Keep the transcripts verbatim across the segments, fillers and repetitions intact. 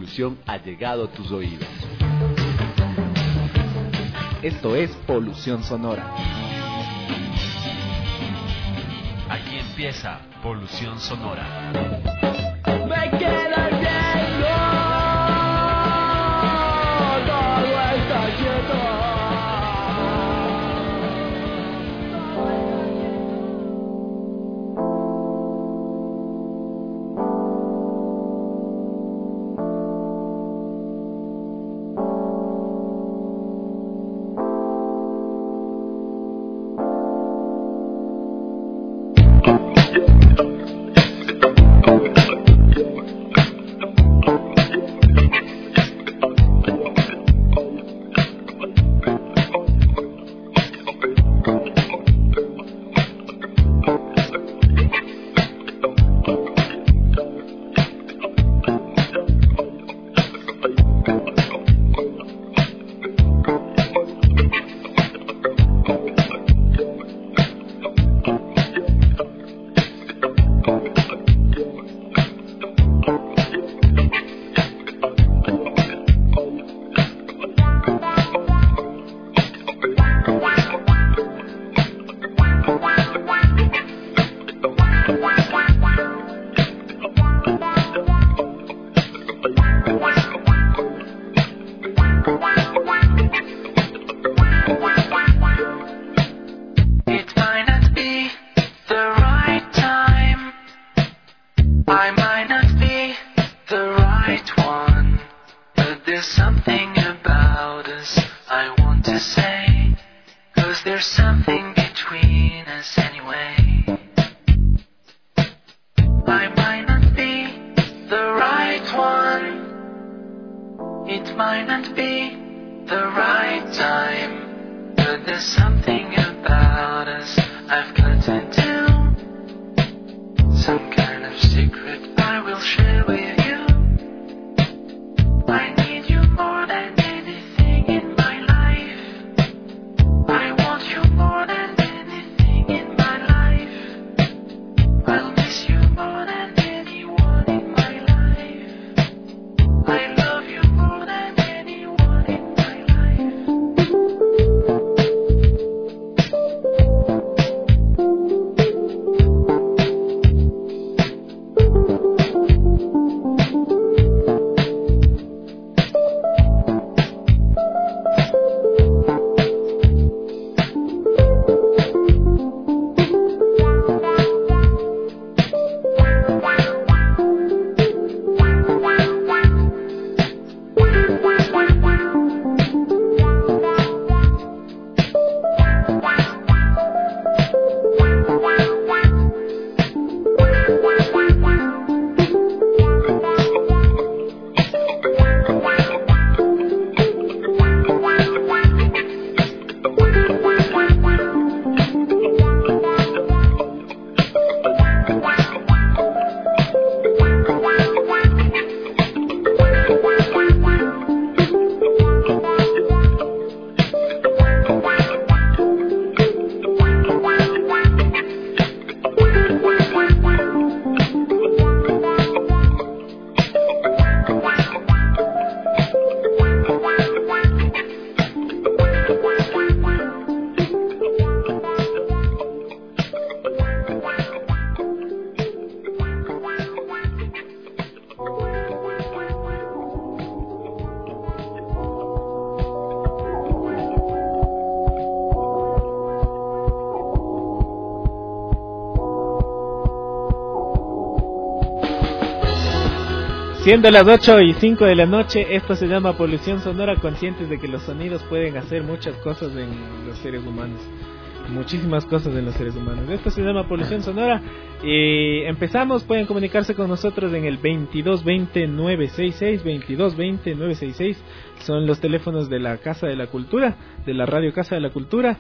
polución ha llegado a tus oídos. Esto es Polución Sonora. Aquí empieza Polución Sonora. Me queda viendo, todo está quieto. Siendo las ocho y cinco de la noche, esto se llama Polución Sonora, conscientes de que los sonidos pueden hacer muchas cosas en los seres humanos, muchísimas cosas en los seres humanos. Esto se llama Polución Sonora y empezamos. Pueden comunicarse con nosotros en el veintidós veinte nueve sesenta y seis, veintidós veinte nueve sesenta y seis, son los teléfonos de la Casa de la Cultura, de la Radio Casa de la Cultura.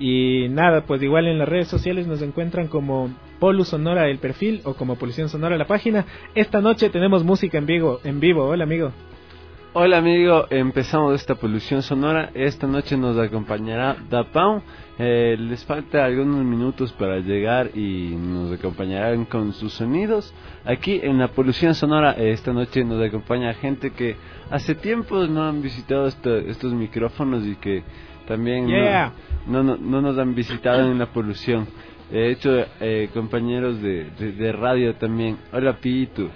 Y nada, pues igual en las redes sociales nos encuentran como Polu Sonora el perfil o como Polución Sonora la página. Esta noche tenemos música en vivo, en vivo. Hola, amigo. Hola amigo, empezamos esta polución sonora. Esta noche nos acompañará Da Pound. Eh, les falta algunos minutos para llegar y nos acompañarán con sus sonidos. Aquí en la polución sonora eh, esta noche nos acompaña gente que hace tiempo no han visitado esto, estos micrófonos y que también yeah. no, no, no, no nos han visitado en la polución. De hecho, eh, compañeros de, de, de radio también. Hola Pitu.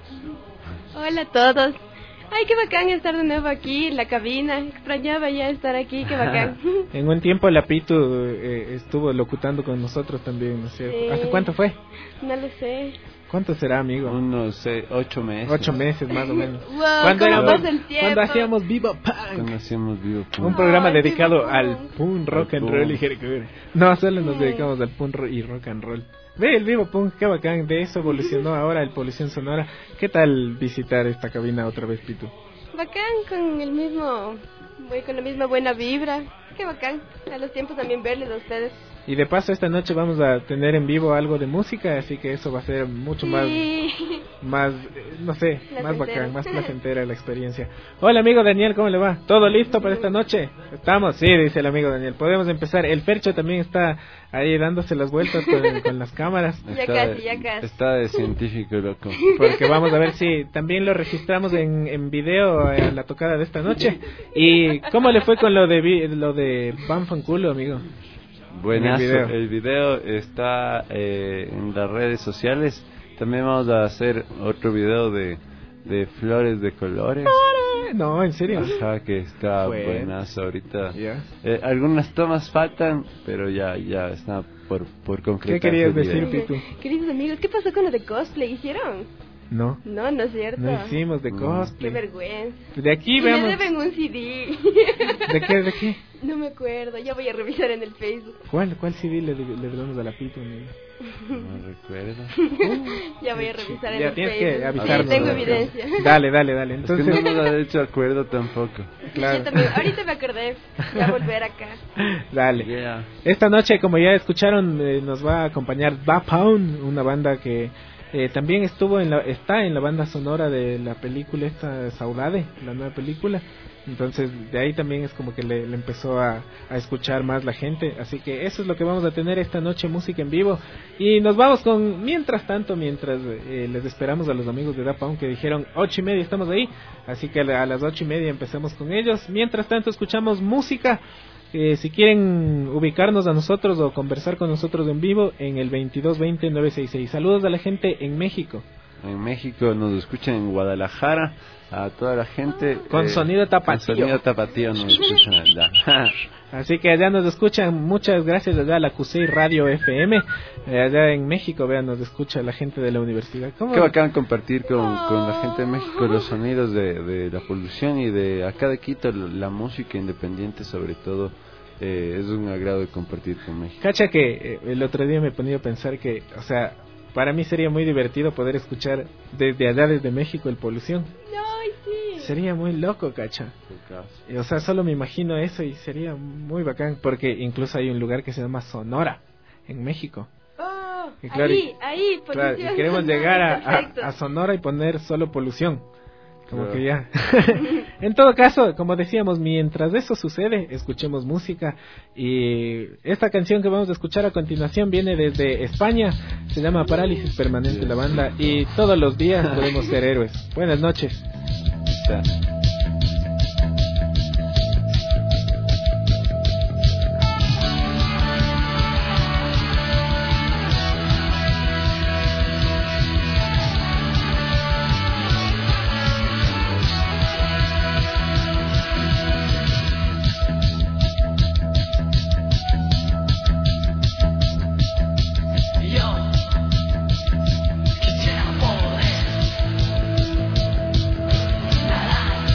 Hola a todos. Ay, qué bacán estar de nuevo aquí en la cabina. Extrañaba ya estar aquí, qué bacán. En un tiempo la Pitu eh, estuvo locutando con nosotros también, ¿no es cierto? Sí. ¿Hace cuánto fue? No lo sé. ¿Cuánto será, amigo? Unos eh, ocho meses. Ocho meses más o menos. Wow, cuando, ¿cómo éramos, pasa el tiempo? cuando hacíamos Viva Punk. Cuando hacíamos Vivo Punk. Un programa Ay, dedicado Viva al Punk. punk, rock Al and punk. roll y jericobre. No, solo nos Sí. dedicamos al punk ro- y rock and roll. Ve el Vivo Punk, qué bacán. De eso evolucionó ahora el Polución Sonora. ¿Qué tal visitar esta cabina otra vez, Pitu? Bacán, con el mismo, voy con la misma buena vibra. Qué bacán. A los tiempos también verles a ustedes. Y de paso esta noche vamos a tener en vivo algo de música, así que eso va a ser mucho más, Sí. más, eh, no sé, más Placentero. bacán, más placentera la experiencia. Hola amigo Daniel, ¿cómo le va? ¿Todo listo para esta noche? ¿Estamos? Sí, dice el amigo Daniel. Podemos empezar. El Fercho también está ahí dándose las vueltas con, con las cámaras. Ya casi, ya casi. Está de científico, loco. Porque vamos a ver si también lo registramos en, en video a la tocada de esta noche. ¿Y cómo le fue con lo de vi- lo de Bam Fanculo, amigo? Buenazo. El video. El video está eh, en las redes sociales. También vamos a hacer otro video de, de flores de colores. No, en serio. Ajá, que está Bueno. buenazo ahorita. Ya. Eh, algunas tomas faltan, pero ya ya está por, por concretar. ¿Qué querías el video. decir, Pitu? Queridos amigos, ¿qué pasó con lo de cosplay? ¿Hicieron? No, No, no es cierto. no hicimos de No. Qué cosplay. vergüenza. De aquí Y me veamos. deben un C D. ¿De qué? ¿De qué? No me acuerdo, ya voy a revisar en el Facebook. ¿Cuál, cuál civil le, le debemos a la Pitu, amigo? No recuerdo. Ya voy a revisar en Ya el tienes Facebook. que avisarnos. Sí, tengo ¿no? evidencia. Dale, dale, dale. Es Entonces, que no nos ha hecho acuerdo tampoco. claro. Yo también, ahorita me acordé, ya volver acá. Dale. Yeah. Esta noche, como ya escucharon, eh, nos va a acompañar Da Pound, una banda que eh, también estuvo en la, está en la banda sonora de la película esta Saudade, la nueva película. Entonces de ahí también es como que le, le empezó a, a escuchar más la gente. Así que eso es lo que vamos a tener esta noche, música en vivo. Y nos vamos con, mientras tanto, mientras eh, les esperamos a los amigos de Da Pound que dijeron ocho y media estamos ahí. Así que a la- a las ocho y media empecemos con ellos. Mientras tanto escuchamos música. Eh, si quieren ubicarnos a nosotros o conversar con nosotros en vivo en el veintidós veinte nueve sesenta y seis. Saludos a la gente en México. En México nos escuchan en Guadalajara. A toda la gente. Con sonido tapatío. Con sonido tapatío nos escuchan allá. Así que allá nos escuchan, muchas gracias allá a la Q C I Radio F M, eh, allá en México, vean, nos escucha la gente de la universidad. ¿Cómo? Qué bacán compartir con, con la gente de México los sonidos de, de la polución y de acá de Quito, la música independiente sobre todo. Eh, es un agrado de compartir con México. Cacha que eh, el otro día me he ponido a pensar que, o sea, para mí sería muy divertido poder escuchar desde allá, desde México, el Polución. Ay, sí. Sería muy loco, cacha. Y, o sea, solo me imagino eso y sería muy bacán, porque incluso hay un lugar que se llama Sonora, en México. Oh, Y claro, ahí, ahí, Claro, y polución queremos sonora, llegar a, a, perfecto. a Sonora y poner solo Polución. Como Claro. que ya. En todo caso, como decíamos, mientras eso sucede, escuchemos música. Y esta canción que vamos a escuchar a continuación viene desde España. Se llama Parálisis Permanente la banda. Y todos los días podemos ser héroes. Buenas noches. Está. Yo quisiera poder nadar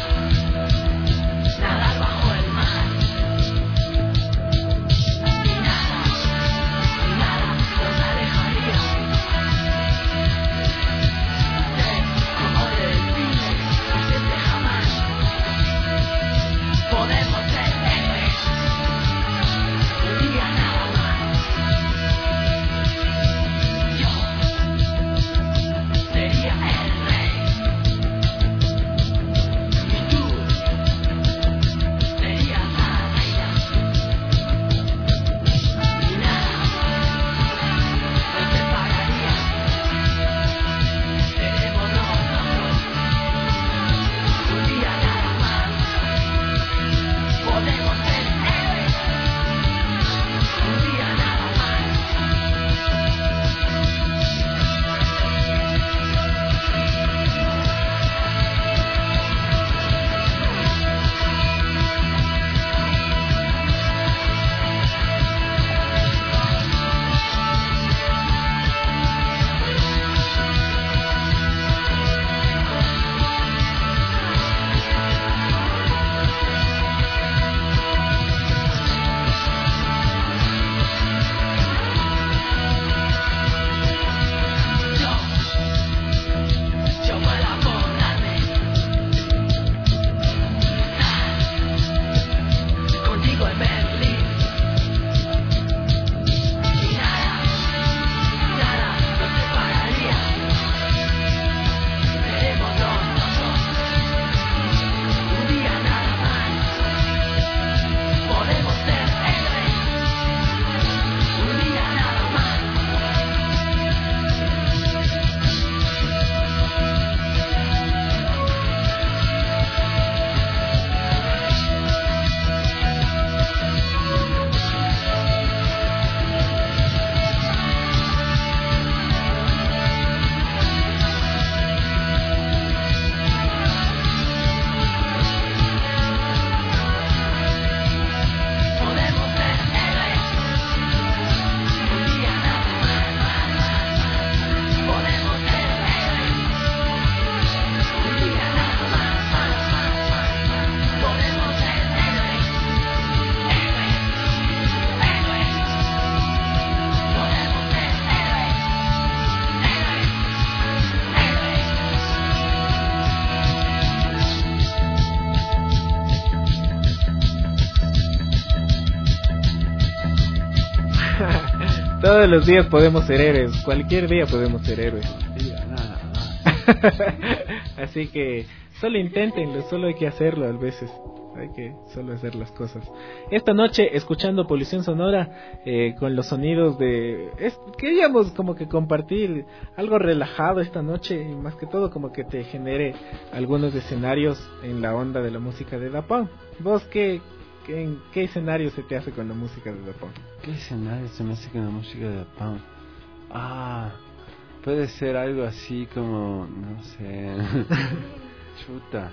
Todos los días podemos ser héroes, cualquier día podemos ser héroes. Así que solo inténtenlo, solo hay que hacerlo a veces. Hay que solo hacer las cosas. Esta noche, escuchando Polución Sonora, eh, con los sonidos de... Es, queríamos como que compartir algo relajado esta noche, y más que todo como que te genere algunos escenarios en la onda de la música de Da Pound. ¿Vos qué, qué, en qué escenario se te hace con la música de Da Pound? ¿Qué escenario se me hace con la música de Da Pound? Ah, puede ser algo así como... no sé... Chuta...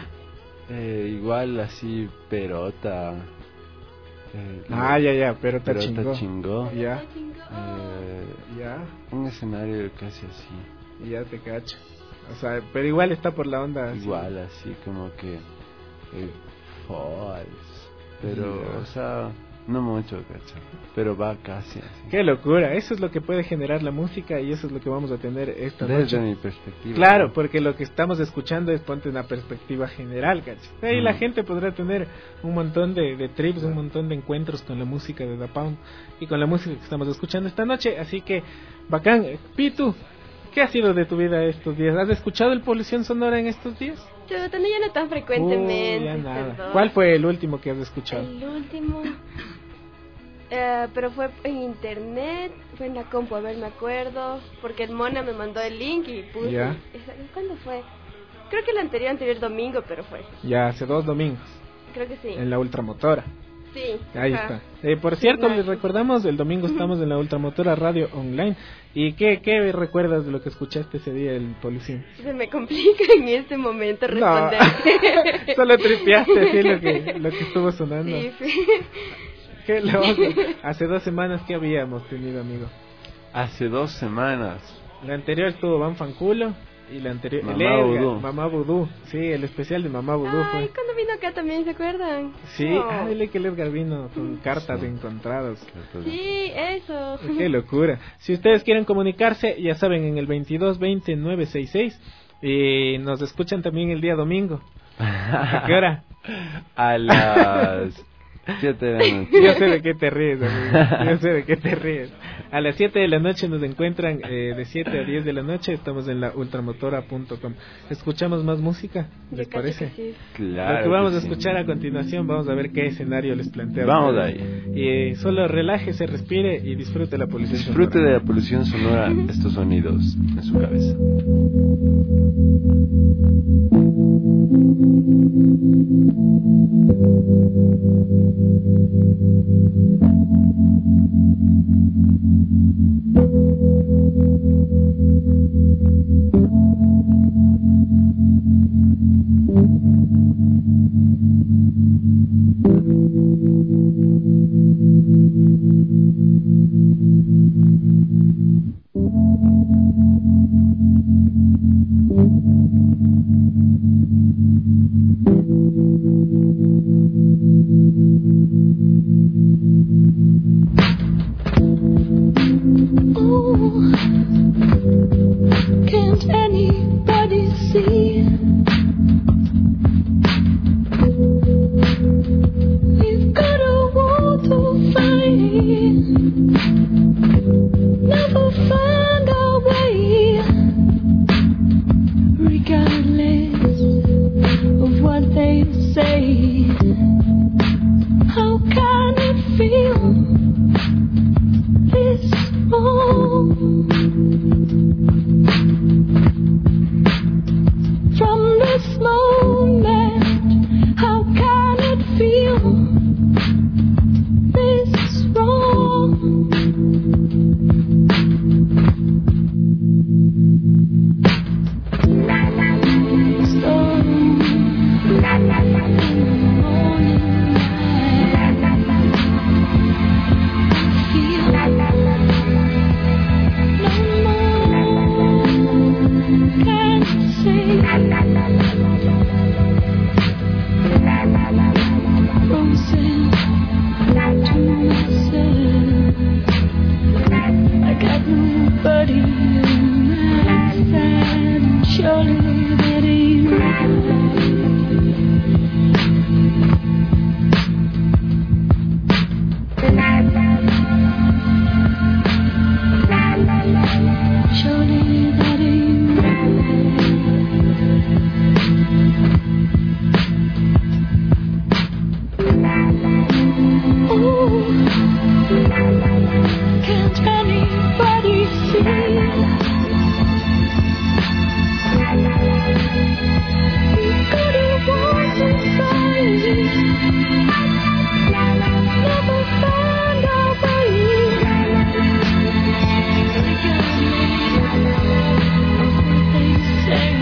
Eh, igual así, Perota. Eh, ah, ya, ya, Perota, Perota chingó. chingó. Ya, Eh, ya, un escenario casi así. ya te cacho. O sea, pero igual está por la onda. así. Igual así como que. Eh, false. Pero, Ya. o sea, no mucho, cacho. Pero va casi así. Qué locura, eso es lo que puede generar la música y eso es lo que vamos a tener esta Desde noche. mi perspectiva. Claro, ¿no? porque lo que estamos escuchando es ponte una perspectiva general, ¿cachai? Ahí Mm. la gente podrá tener un montón de, de trips, un montón de encuentros con la música de Da Pound y con la música que estamos escuchando esta noche, así que bacán. Pitu, ¿qué ha sido de tu vida estos días? ¿Has escuchado el Polución Sonora en estos días? Chuta, no, ya no tan frecuentemente. Uy, ya nada. perdón. ¿Cuál fue el último que has escuchado? El último. Eh, pero fue en internet, fue en la compu, a ver, me acuerdo. Porque el Mona me mandó el link y puse. Ya. Esa- ¿Cuándo fue? Creo que el anterior, anterior domingo, pero fue. Ya hace dos domingos, Creo que sí. en la Ultramotora. Sí. Ahí ajá. está. Eh, por cierto, Sí, les no. recordamos, el domingo estamos en la Ultramotora Radio Online. ¿Y qué, qué recuerdas de lo que escuchaste ese día, el Polución? Se me complica en este momento No. responder. Solo tripeaste así lo que, lo que estuvo sonando. Sí, sí. Qué loco. Hace dos semanas que habíamos tenido, amigo. Hace dos semanas. La anterior estuvo Van Fanculo y la anterior Mamá el Edgar, Vudú. Mamá Vudú. Sí, el especial de Mamá Vudú Ay, fue. cuando vino acá también, ¿se acuerdan? Sí, Oh. ah, dile que el Edgar vino con cartas Sí. encontradas. Sí, eso. Qué locura. Si ustedes quieren comunicarse, ya saben, en el veintidós veinte nueve sesenta y seis. Y nos escuchan también el día domingo. ¿A qué hora? A las siete de la noche. Yo sé de qué te ríes, amigo. Yo sé de qué te ríes. A las siete de la noche nos encuentran, eh, de siete a diez de la noche. Estamos en la ultramotora punto com. ¿Escuchamos más música? ¿Les Yo cacho parece? que sí. Claro. Lo que vamos que a sí. escuchar a continuación, vamos a ver qué escenario les plantea. Vamos ahí. Y eh, solo relájese, respire y disfrute la polución. Disfrute sonora. de la polución sonora, estos sonidos en su cabeza. Oh, can't anybody see? We've got a war to fight. Never find our way, regardless of what they say. How can it feel this wrong? From anybody see? We could've walked to find, never found our way. They say,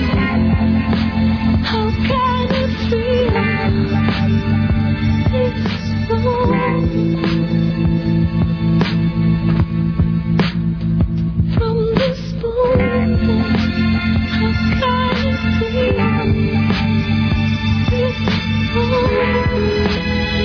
how can it feel this wrong? From this moment, how can it feel this wrong?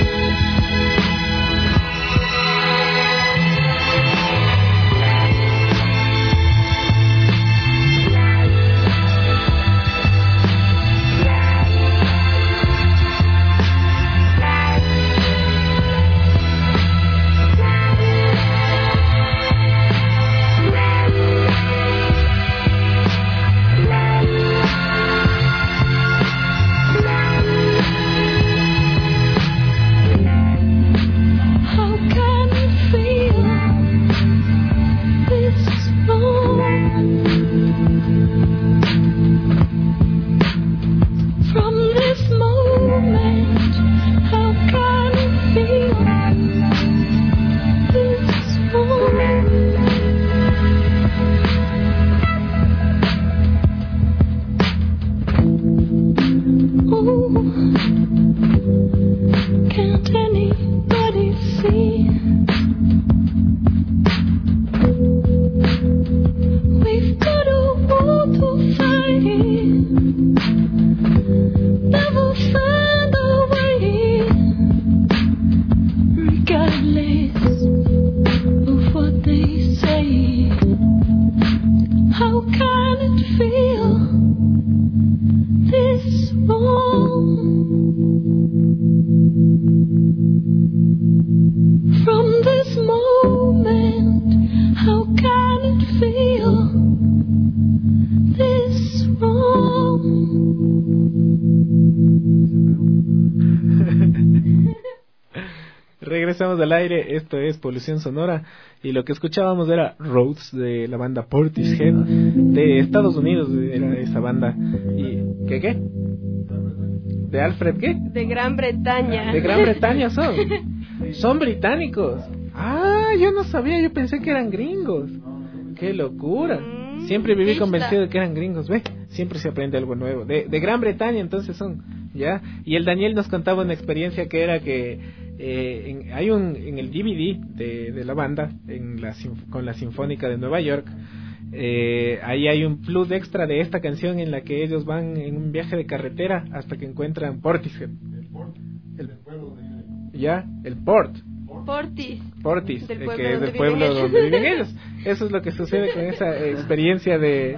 Regresamos al aire, esto es Polución Sonora y lo que escuchábamos era Rhodes de la banda Portishead de Estados Unidos, era esa banda. ¿Y qué qué? ¿De Alfred qué? De Gran Bretaña. De Gran Bretaña son. Son británicos. Ah, yo no sabía, yo pensé que eran gringos. Qué locura. Siempre viví convencido de que eran gringos, ve, siempre se aprende algo nuevo. De, de Gran Bretaña entonces son, ¿ya? Y el Daniel nos contaba una experiencia que era que eh, en, hay un en el D V D de, de la banda, en la con la Sinfónica de Nueva York, eh, ahí hay un plus extra de esta canción en la que ellos van en un viaje de carretera hasta que encuentran Portishead. El port, el pueblo de... Ya, el port. Portis. Portis, del eh, pueblo que es donde del pueblo viven donde viven ellos. Eso es lo que sucede con esa experiencia de...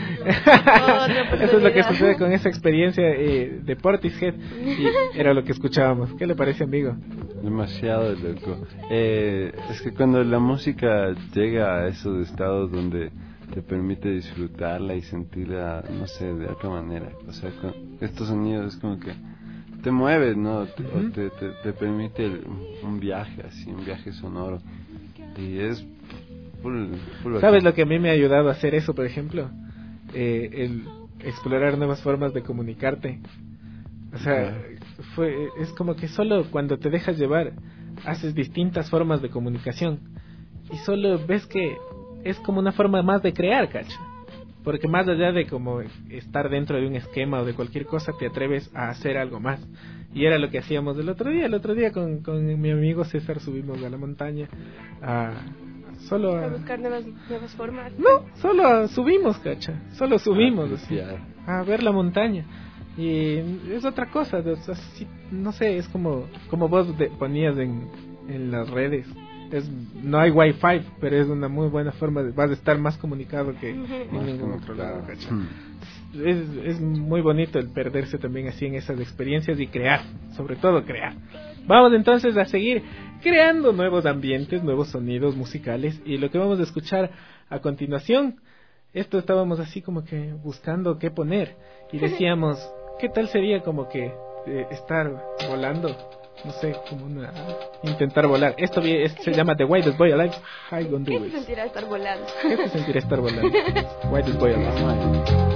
Eso es lo que sucede con esa experiencia eh, de Portishead. Y era lo que escuchábamos. ¿Qué le parece, amigo? Demasiado loco. Eh, es que cuando la música llega a esos estados donde te permite disfrutarla y sentirla, no sé, de otra manera. O sea, con estos sonidos es como que te mueves, ¿no? Te, uh-huh. o te, te, te permite el, un viaje así, un viaje sonoro. Y es full, full ¿Sabes lo que a mí me ha ayudado a hacer eso, por ejemplo? Eh, el explorar nuevas formas de comunicarte. O sea, fue es como que solo cuando te dejas llevar haces distintas formas de comunicación y solo ves que es como una forma más de crear, ¿cacho? Porque más allá de como estar dentro de un esquema o de cualquier cosa, te atreves a hacer algo más. Y era lo que hacíamos el otro día. El otro día con, con mi amigo César subimos a la montaña a solo a, a buscar nuevas, nuevas formas. No, solo a, subimos, cacha. Solo subimos así, a ver la montaña. Y es otra cosa, o sea, sí, no sé, es como como vos de, ponías en, en las redes. Es, no hay wifi, pero es una muy buena forma de, vas a estar más comunicado que uh-huh. en ningún otro lado, ¿cachai? Uh-huh. es, es muy bonito el perderse también así en esas experiencias y crear, sobre todo crear. Vamos entonces a seguir creando nuevos ambientes, nuevos sonidos musicales, y lo que vamos a escuchar a continuación, esto estábamos así como que buscando qué poner y decíamos, ¿qué tal sería como que eh, estar volando no sé, como una intentar volar. Esto vi- es- se llama The Whitest Boy Alive. How you gonna do ¿Qué se it? sentirá estar volando? ¿Qué se sentirá estar volando? Whitest Boy Alive.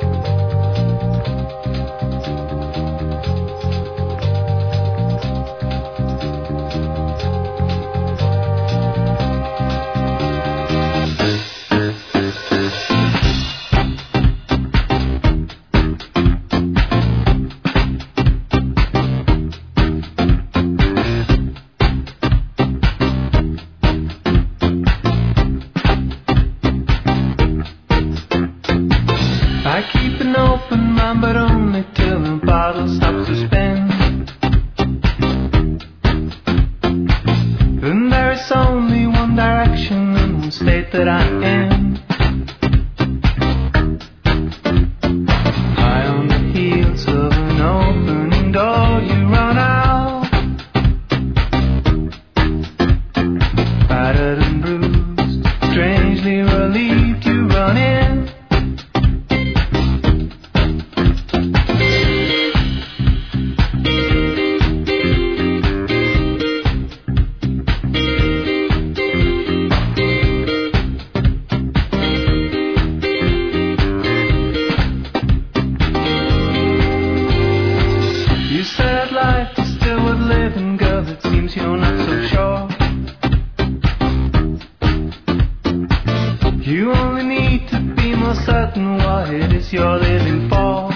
I keep an open mind, but only till the bottle stops to spin. And there is only one direction in the state that I'm in. High on the heels of an opening door, you run out, battered and bruised, strangely relieved, you run in. You said life is still worth living, girl, it seems you're not so sure. You only need to be more certain what it is you're living for.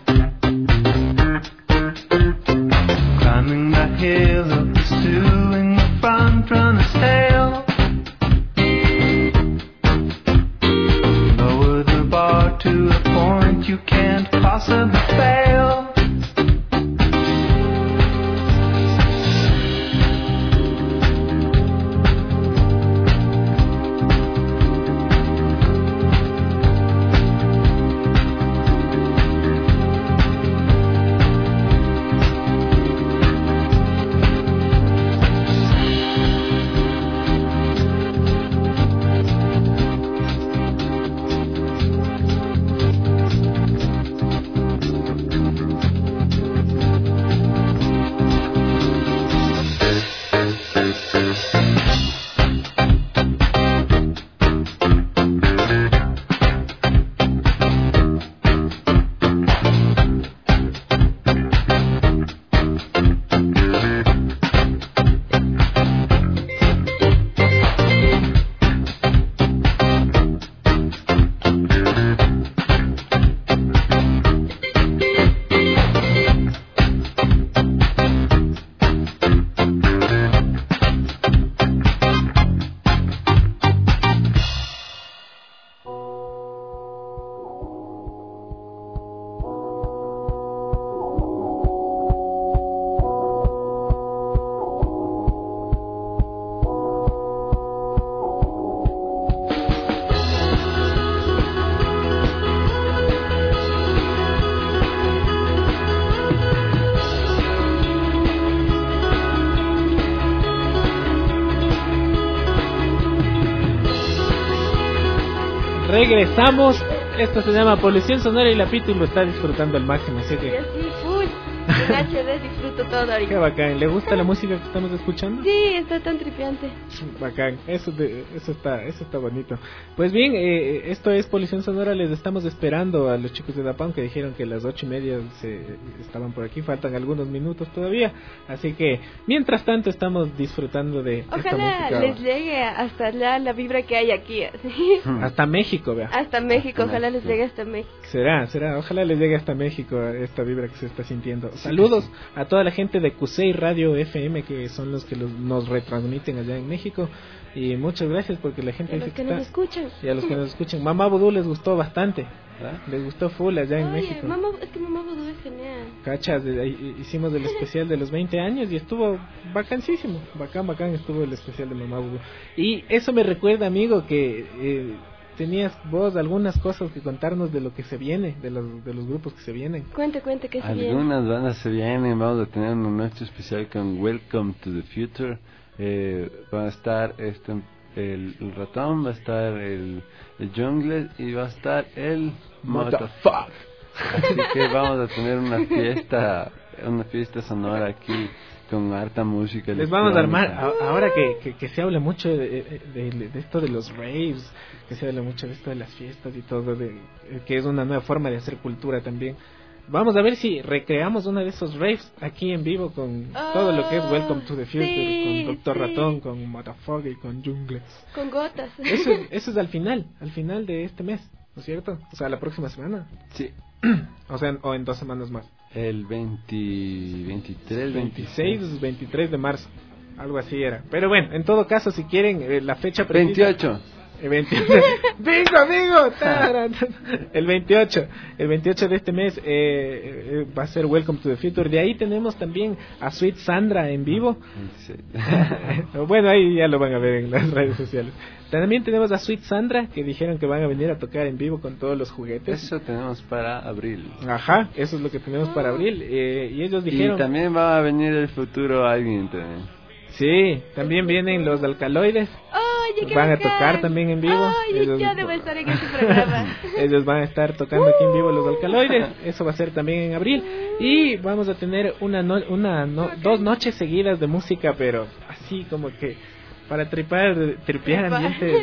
Climbing that hill of pursuing the front runner's tail. Lower the bar to a point you can't possibly fail. Regresamos. Esto se llama Polución Sonora y la Pitu lo está disfrutando al máximo, así Y que así, full. En H D disfruto todo qué ahorita. bacán. ¿Le gusta la música que estamos escuchando? Sí, está tan tripiante. Bacán, eso, de, eso está eso está bonito. Pues bien, eh, esto es Polución Sonora. Les estamos esperando a los chicos de Dapam que dijeron que a las ocho y media se, estaban por aquí. Faltan algunos minutos todavía, así que mientras tanto estamos disfrutando de esta Ojalá música. les llegue hasta allá la vibra que hay aquí, así. Hasta México, vea. Hasta México, ojalá les llegue hasta México. Será, será. Ojalá les llegue hasta México esta vibra que se está sintiendo. Saludos a toda la gente de Cusey Radio F M, que son los que los, nos retransmiten allá en México. Y muchas gracias porque la gente Y a dice los que está- nos escuchan. y a los que nos escuchan. Mamá Vudú les gustó bastante. Les gustó full allá en Oye, México. mamá, es que mamá Vudú es genial. Cachas, de- ahí hicimos el especial de los veinte años y estuvo bacanísimo. Bacán, bacán estuvo el especial de Mamá Vudú. Y eso me recuerda, amigo, que eh, tenías vos algunas cosas que contarnos de lo que se viene, de los, de los grupos que se vienen. Cuente, cuente que se viene. Algunas bandas se vienen, vamos a tener una noche especial con Welcome to the Future. Eh, va a estar este, el, el ratón, va a estar el, el jungle y va a estar el Motherfuck. Así que vamos a tener una fiesta, una fiesta sonora aquí con harta música. Les vamos a armar, electrónica. a- ahora que, que, que se habla mucho de, de, de- de esto de los raves, que se habla mucho de esto de las fiestas y todo, de, que es una nueva forma de hacer cultura también. Vamos a ver si recreamos una de esos raves aquí en vivo con Oh, todo lo que es Welcome to the Future, sí, con Doctor sí. Ratón, con Motherfucker y con Jungles. Con gotas. Eso es, eso es al final, al final de este mes, ¿no es cierto? O sea, la próxima semana. Sí, O sea, o en dos semanas más. el veinte, veintitrés, veintiséis, veintitrés de marzo. Algo así era. Pero bueno, en todo caso, si quieren, eh, la fecha precisa... veintiocho. El veintiocho. ¡Bingo, amigo! Taran. El veintiocho. El veintiocho de este mes eh, eh, va a ser Welcome to the Future. De ahí tenemos también a Sweet Sandra en vivo. Sí. Bueno, ahí ya lo van a ver en las redes sociales. También tenemos a Sweet Sandra, que dijeron que van a venir a tocar en vivo con todos los juguetes. Eso tenemos para abril. Ajá, eso es lo que tenemos para abril. Eh, y ellos dijeron... Y también va a venir el futuro alguien también. Sí, también vienen los Alcaloides. Oye, qué Van a bacán. tocar también en vivo. Oye, Ellos- yo debo estar en ese programa. Ellos van a estar tocando aquí en vivo los Alcaloides. Eso va a ser también en abril. Y vamos a tener una, no- una no- dos noches seguidas de música, pero así como que para tripar, tripear Tripa. ambientes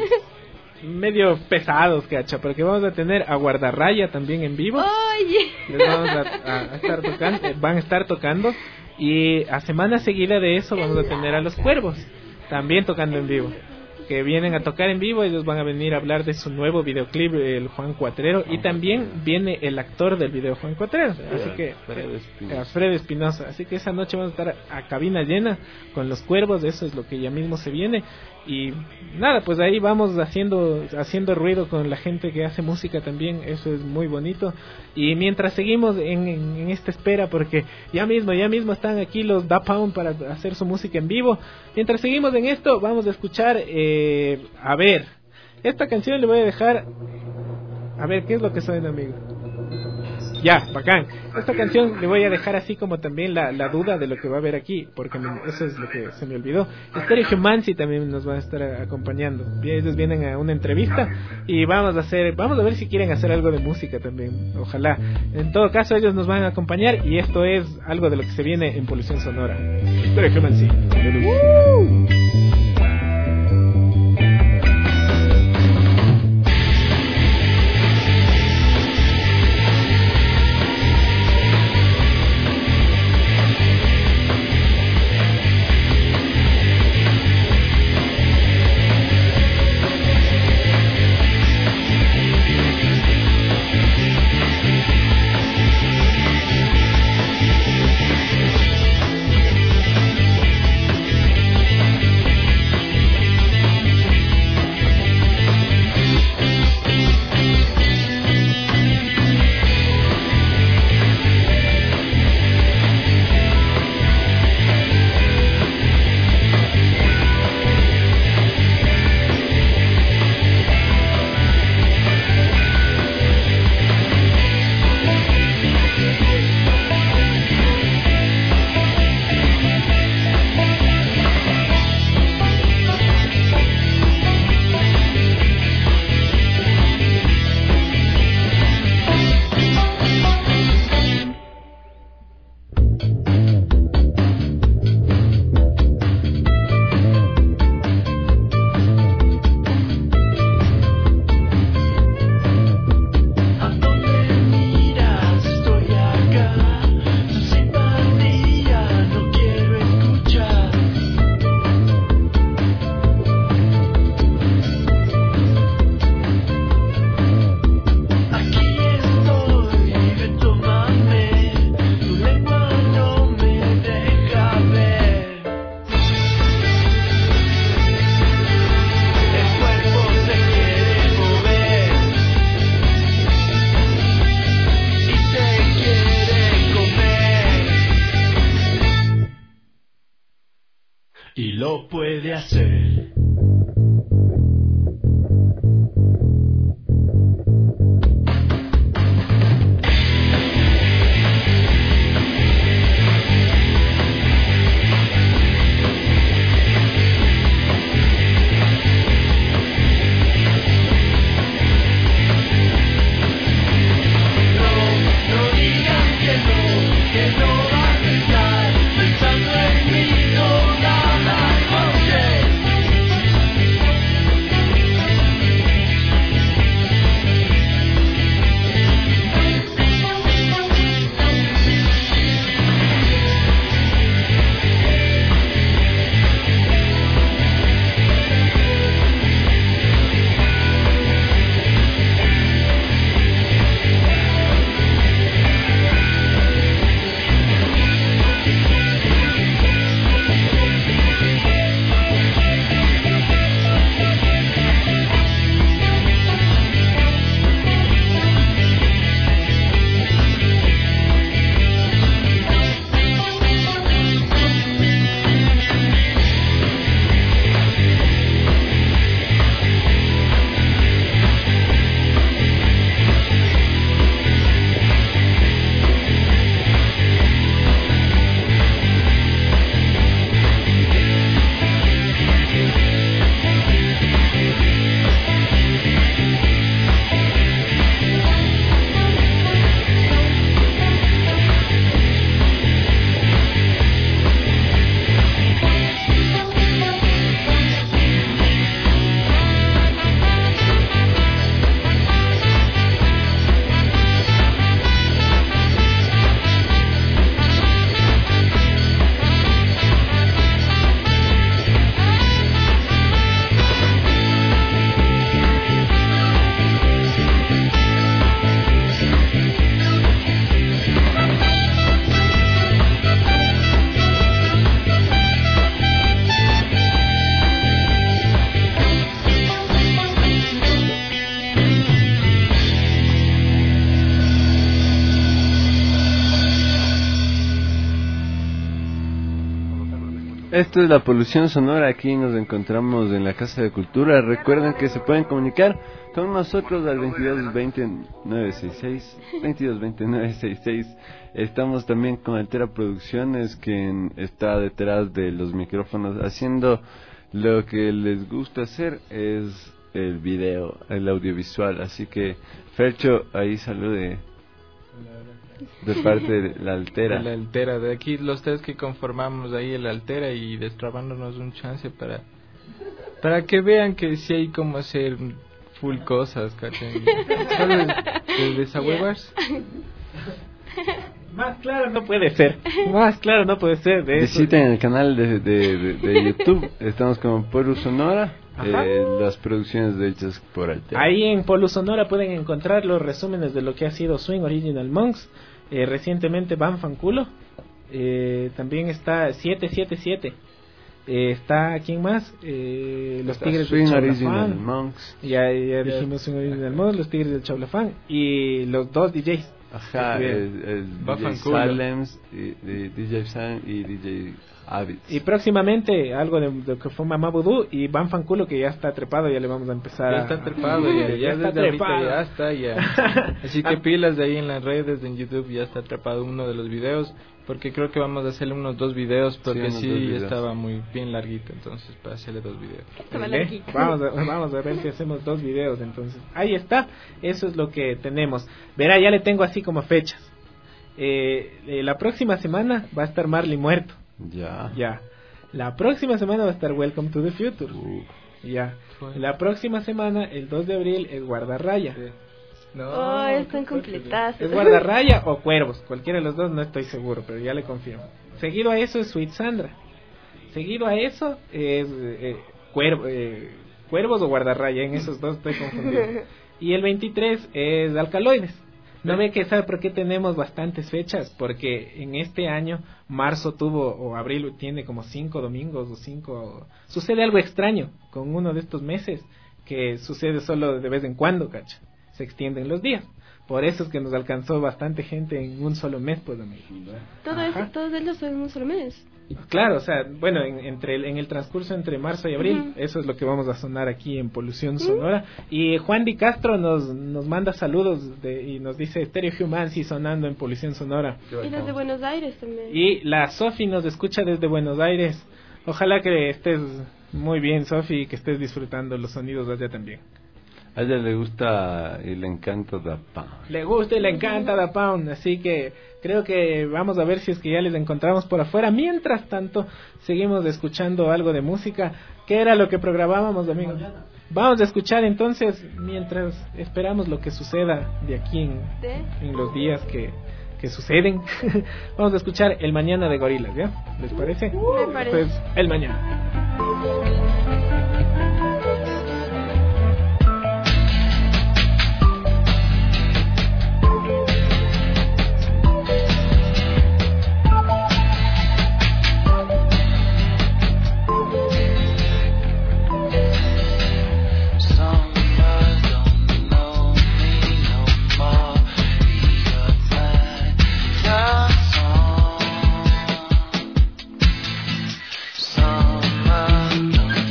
medio pesados, cacha. Porque vamos a tener a Guardarraya también en vivo. Oye. Les vamos a, a- a estar tocando, eh, van a estar tocando. Y a semana seguida de eso vamos a tener a los Cuervos también tocando en vivo, que vienen a tocar en vivo. Ellos van a venir a hablar de su nuevo videoclip, el Juan Cuatrero, y también viene el actor del video, Juan Cuatrero, así que Alfredo Espinosa. Alfredo Espinosa. Así que esa noche vamos a estar a cabina llena con los Cuervos. Eso es lo que ya mismo se viene. Y nada, pues ahí vamos haciendo haciendo ruido con la gente que hace música también. Eso es muy bonito. Y mientras seguimos en, en, en esta espera, porque ya mismo, ya mismo están aquí los Da Pound para hacer su música en vivo. Mientras seguimos en esto, vamos a escuchar, eh, a ver, esta canción le voy a dejar, a ver, ¿qué es lo que suena, amigo? Ya, bacán. Esta canción le voy a dejar así como también la, la duda de lo que va a haber aquí, porque me- eso es lo que se me olvidó. Stereo Humancy también nos va a estar a- acompañando. Bien, ellos vienen a una entrevista y vamos a hacer, vamos a ver si quieren hacer algo de música también, ojalá. En todo caso, ellos nos van a acompañar y esto es algo de lo que se viene en Polución Sonora. Stereo Humancy. ¿A dónde miras? Estoy acá. Tu simpatía no quiero escuchar. Aquí estoy, ven, tómame. Tu lengua no me deja ver. El cuerpo se quiere mover. Y te quiere comer. Y lo puede hacer. No, no digas que no, que no vas a estar pensando en mí. esto es la Polución Sonora. Aquí nos encontramos en la Casa de Cultura. Recuerden que se pueden comunicar con nosotros al veintidós veinte nueve sesenta y seis, veintidós veinte nueve sesenta y seis. Estamos también con Altera Producciones, quien está detrás de los micrófonos haciendo lo que les gusta hacer, es el video, el audiovisual. Así que Fercho, ahí salude de parte de la Altera. De la Altera, de aquí los tres que conformamos ahí el Altera y destrabándonos un chance para para que vean que sí hay como hacer full cosas, ¿cachai? ¿Sabes? De desahuevas. Más claro no puede ser. Más claro no puede ser. De eso. Visiten el canal de, de, de, de YouTube. Estamos con Polu Sonora. Eh, las producciones de hechas por Altera. Ahí en Polu Sonora pueden encontrar los resúmenes de lo que ha sido Swing Original Monks. Eh, recientemente Van Fanculo. Eh, también está siete siete siete. Eh, está, ¿quién más? Eh, los está Tigres Swing del Original Chaulafán. Monks. Ya, ya dijimos Swing Original Monks, los Tigres del Chaulafán. Y los dos D Js. Ajá, el, el D J Salems, y, y D J Sam y D J Habits. Y próximamente algo de, de que fue Mamá Voodoo y Van Fanculo, que ya está trepado, ya le vamos a empezar. Ya a, está trepado, ya, ya, ya está desde ahorita trepado. ya está, ya. Así que pilas de ahí en las redes, en YouTube ya está trepado uno de los videos, porque creo que vamos a hacerle unos dos videos, porque Sí, sí, unos dos videos. estaba muy bien larguito, entonces para hacerle dos videos. Estaba ¿Vale? larguito. Vamos a, vamos a ver si hacemos dos videos entonces. Ahí está, eso es lo que tenemos. Verá, ya le tengo así como fechas. Eh, eh, la próxima semana va a estar Marley muerto. Ya. Ya. La próxima semana va a estar Welcome to the Future. Uh. Ya. Fue. La próxima semana, el dos de abril, es Guardarraya. No, Oh, están qué fuerte. completadas. Es Guardarraya o Cuervos, cualquiera de los dos, no estoy seguro, pero ya le confirmo. Seguido a eso es Sweet Sandra. Seguido a eso es eh, Cuervo, eh, Cuervos o Guardarraya, en esos dos estoy confundido. Y el veintitrés es Alcaloides. No ve que sabe por qué tenemos bastantes fechas, porque en este año marzo tuvo, o abril tiene como cinco domingos o cinco. Sucede algo extraño con uno de estos meses, que sucede solo de vez en cuando, cacha. Se extienden los días. Por eso es que nos alcanzó bastante gente en un solo mes, pues, amigo. Todo Ajá. eso, todos ellos son en un solo mes. Claro, o sea, bueno, en, entre el, en el transcurso entre marzo y abril, Ujú. eso es lo que vamos a sonar aquí en Polución Sonora. Y Juan Di Castro nos, nos manda saludos de, y nos dice Stereo Humancy sonando en Polución Sonora. Y los de Buenos Aires también. Y la Sofi nos escucha desde Buenos Aires. Ojalá que estés muy bien, Sofi, y que estés disfrutando los sonidos de allá también. A ella le gusta y le encanta Da Pound. Le gusta y le encanta Da Pound, así que creo que vamos a ver si es que ya les encontramos por afuera. Mientras tanto, seguimos escuchando algo de música. ¿Qué era lo que programábamos, amigo? Vamos a escuchar entonces, mientras esperamos lo que suceda de aquí en, ¿De? en los días que, que suceden. Vamos a escuchar El Mañana de Gorilas, ¿ya? ¿Les parece? Me parece. Pues, El Mañana. Summer don't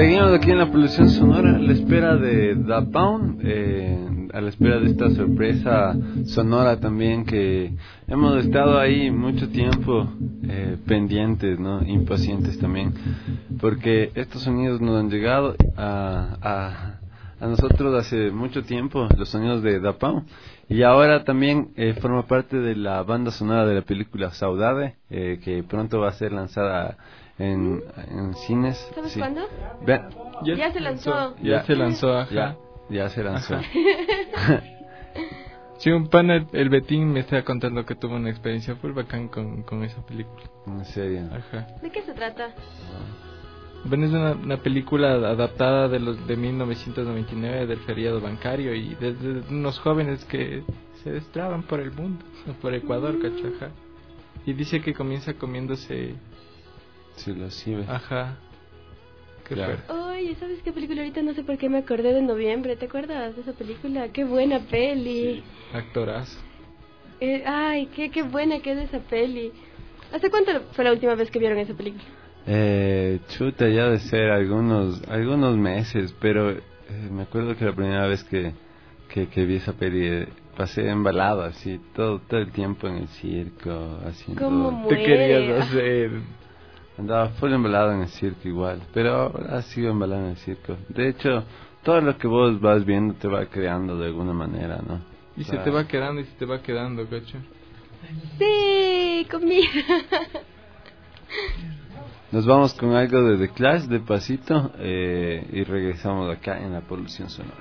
Seguimos aquí en la polución sonora a la espera de Da Pound, eh, a la espera de esta sorpresa sonora también que hemos estado ahí mucho tiempo eh, pendientes, ¿no? Impacientes también, porque estos sonidos nos han llegado a, a, a nosotros hace mucho tiempo, los sonidos de Da Pound, y ahora también eh, forma parte de la banda sonora de la película Saudade, eh, que pronto va a ser lanzada en, en cines. ¿Sabes sí. cuándo? Ve- Ya, ya se lanzó. Ya, Ya. se lanzó, ajá. ya, ya se lanzó. Sí, un pana, el Betín, me estaba contando que tuvo una experiencia full bacán con, con esa película. En serio. Ajá. ¿De qué se trata? Bueno, es una, una película adaptada de los de mil novecientos noventa y nueve del feriado bancario y desde unos jóvenes que se destraban por el mundo, por Ecuador, cachaja. Y dice que comienza comiéndose, Sí, lo sí ve. ajá. Qué Claro. fuerte. Oye, ¿sabes qué película? Ahorita no sé por qué me acordé de Noviembre. ¿Te acuerdas de esa película? ¡Qué buena peli! Actorazo. Eh, ay, qué, qué buena que es esa peli. ¿Hace cuánto fue la última vez que vieron esa película? Eh, chuta, ya de ser algunos algunos meses, pero eh, me acuerdo que la primera vez que, que, que vi esa peli eh, pasé embalado así, todo todo el tiempo en el circo, haciendo... ¿Cómo Te muere? querías hacer. Andaba full embalado en el circo igual, pero ahora sigo embalado en el circo. De hecho, todo lo que vos vas viendo te va creando de alguna manera, ¿no? Y O se sea, te va quedando y se te va quedando, cacho. Sí, comida. Nos vamos con algo de The Clash, de pasito, eh, y regresamos acá en la polución sonora.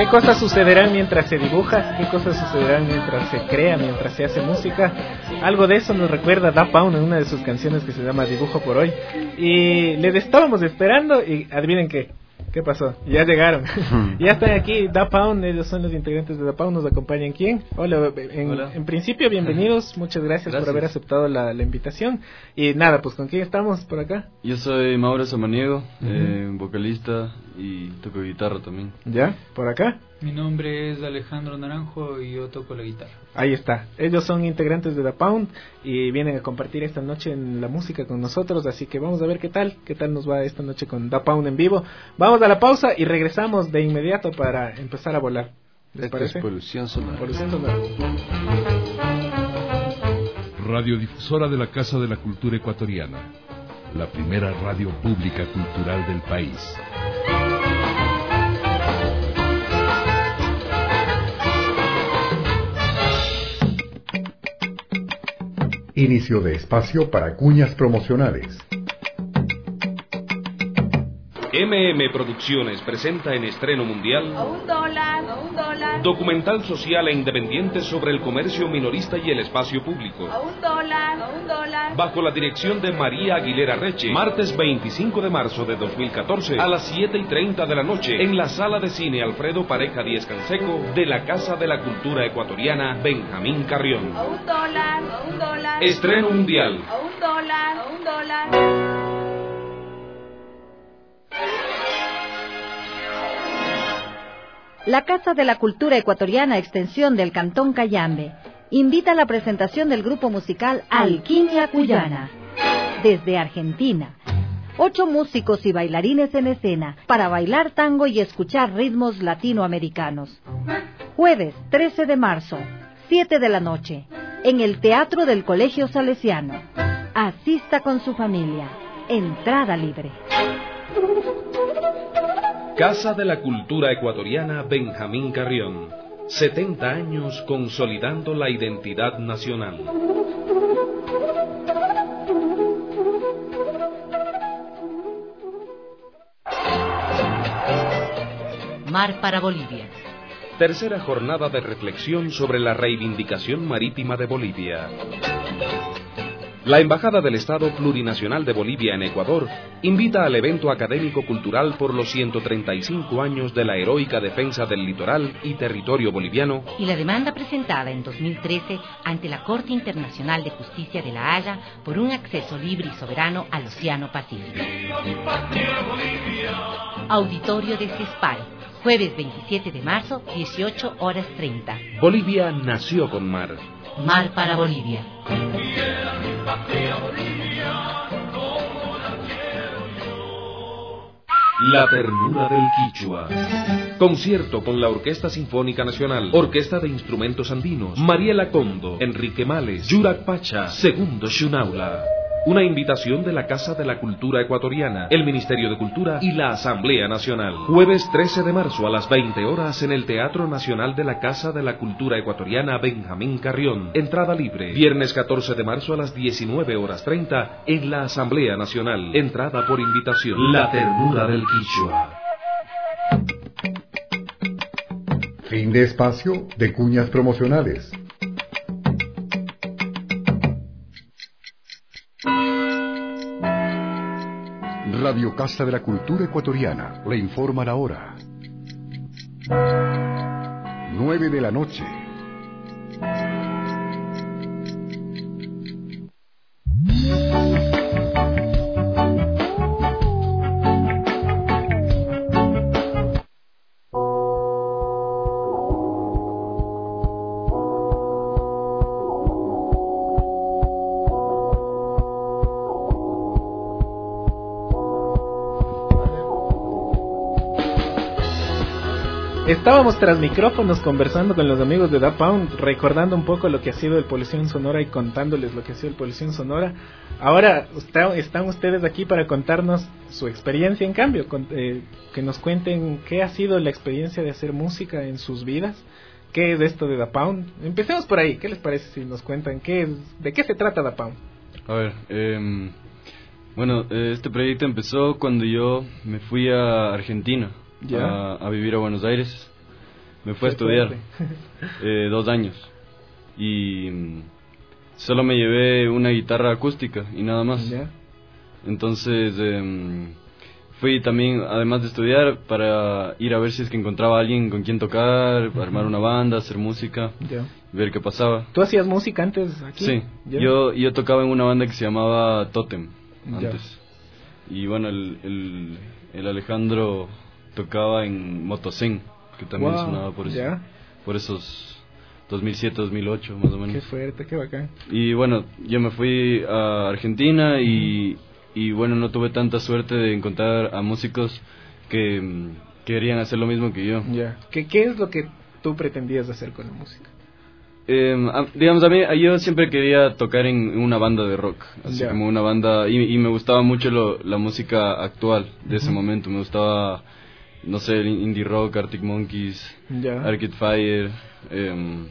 ¿Qué cosas sucederán mientras se dibuja? ¿Qué cosas sucederán mientras se crea, mientras se hace música? Algo de eso nos recuerda Da Pound en una de sus canciones que se llama Dibujo por Hoy. Y les estábamos esperando y adivinen qué. ¿Qué pasó? Ya llegaron. Ya están aquí Da Pound, ellos son los integrantes de Da Pound. ¿Nos acompañan quién? Hola, en, Hola. en principio, bienvenidos. Muchas gracias, Gracias. por haber aceptado la, la invitación. Y nada, pues ¿con quién estamos por acá? Yo soy Mauro Samaniego, Ujú. eh, vocalista y toco guitarra también. ¿Ya? ¿Por acá? Mi nombre es Alejandro Naranjo y yo toco la guitarra. Ahí está. Ellos son integrantes de Da Pound y vienen a compartir esta noche en la música con nosotros, así que vamos a ver qué tal, qué tal nos va esta noche con Da Pound en vivo. Vamos a la pausa y regresamos de inmediato para empezar a volar. ¿Les Esto parece? es Polución Sonora. Polución Sonora. Radiodifusora de la Casa de la Cultura Ecuatoriana, la primera radio pública cultural del país. Inicio de espacio para cuñas promocionales. M M Producciones presenta en estreno mundial A un dólar, a un dólar. documental social e independiente sobre el comercio minorista y el espacio público. A un dólar, a un dólar. Bajo la dirección de María Aguilera Reche, martes veinticinco de marzo de dos mil catorce a las siete y treinta de la noche en la sala de cine Alfredo Pareja Díez Canseco de la Casa de la Cultura Ecuatoriana Benjamín Carrión. A un dólar, a un dólar. Estreno mundial. A un dólar, a un dólar. La Casa de la Cultura Ecuatoriana, extensión del Cantón Cayambe, invita a la presentación del grupo musical Alquimia Cuyana, desde Argentina. Ocho músicos y bailarines en escena para bailar tango y escuchar ritmos latinoamericanos. Jueves trece de marzo, siete de la noche, en el Teatro del Colegio Salesiano. Asista con su familia. Entrada libre. Casa de la Cultura Ecuatoriana Benjamín Carrión. setenta años consolidando la identidad nacional. Mar para Bolivia. Tercera jornada de reflexión sobre la reivindicación marítima de Bolivia. La Embajada del Estado Plurinacional de Bolivia en Ecuador invita al evento académico-cultural por los ciento treinta y cinco años de la heroica defensa del litoral y territorio boliviano Y la demanda presentada en dos mil trece ante la Corte Internacional de Justicia de La Haya por un acceso libre y soberano al Océano Pacífico. Auditorio de CESPAL, jueves veintisiete de marzo, dieciocho horas treinta. Bolivia nació con mar. Mar para Bolivia. La ternura del Quichua. Concierto con la Orquesta Sinfónica Nacional, Orquesta de Instrumentos Andinos, Mariela Condo, Enrique Males, Yurak Pacha, Segundo Xunaula. Una invitación de la Casa de la Cultura Ecuatoriana, el Ministerio de Cultura y la Asamblea Nacional. Jueves trece de marzo a las veinte horas en el Teatro Nacional de la Casa de la Cultura Ecuatoriana Benjamín Carrión. Entrada libre. Viernes catorce de marzo a las diecinueve horas treinta en la Asamblea Nacional. Entrada por invitación. La ternura del Quichua. Fin de espacio de cuñas promocionales. Radio Casa de la Cultura Ecuatoriana le informa la hora. Nueve de la noche. Estábamos tras micrófonos conversando con los amigos de Da Pound, recordando un poco lo que ha sido el Polución Sonora y contándoles lo que ha sido el Polución Sonora. Ahora usted, están ustedes aquí para contarnos su experiencia, en cambio, con, eh, que nos cuenten qué ha sido la experiencia de hacer música en sus vidas, qué es esto de Da Pound. Empecemos por ahí, ¿qué les parece si nos cuentan qué es, de qué se trata Da Pound? A ver, eh, bueno, eh, este proyecto empezó cuando yo me fui a Argentina. Ya. A, a vivir a Buenos Aires. me fui a Qué estudiar fuerte. eh, dos años y mm, solo me llevé una guitarra acústica y nada más. Ya. Entonces eh, fui también, además de estudiar, para ir a ver si es que encontraba a alguien con quien tocar, para armar una banda, hacer música, Ya. ver qué pasaba. ¿Tú hacías música antes aquí? Sí, ¿Ya? yo yo tocaba en una banda que se llamaba Totem Ya. antes. Y bueno, el, el, el Alejandro tocaba en Motosen, que también Wow, sonaba por, eso, ya. por esos dos mil siete, dos mil ocho más o menos. Qué fuerte, qué bacán. Y bueno, yo me fui a Argentina y, y bueno, no tuve tanta suerte de encontrar a músicos que mm, querían hacer lo mismo que yo. Ya. ¿Qué, ¿Qué es lo que tú pretendías hacer con la música? Eh, a- digamos, a mí, yo siempre quería tocar en, en una banda de rock, así Ya. como una banda, y, y me gustaba mucho lo- la música actual de ese Ujú. momento, me gustaba, no sé, el indie rock, Arctic Monkeys, Ya. Arcade Fire, em,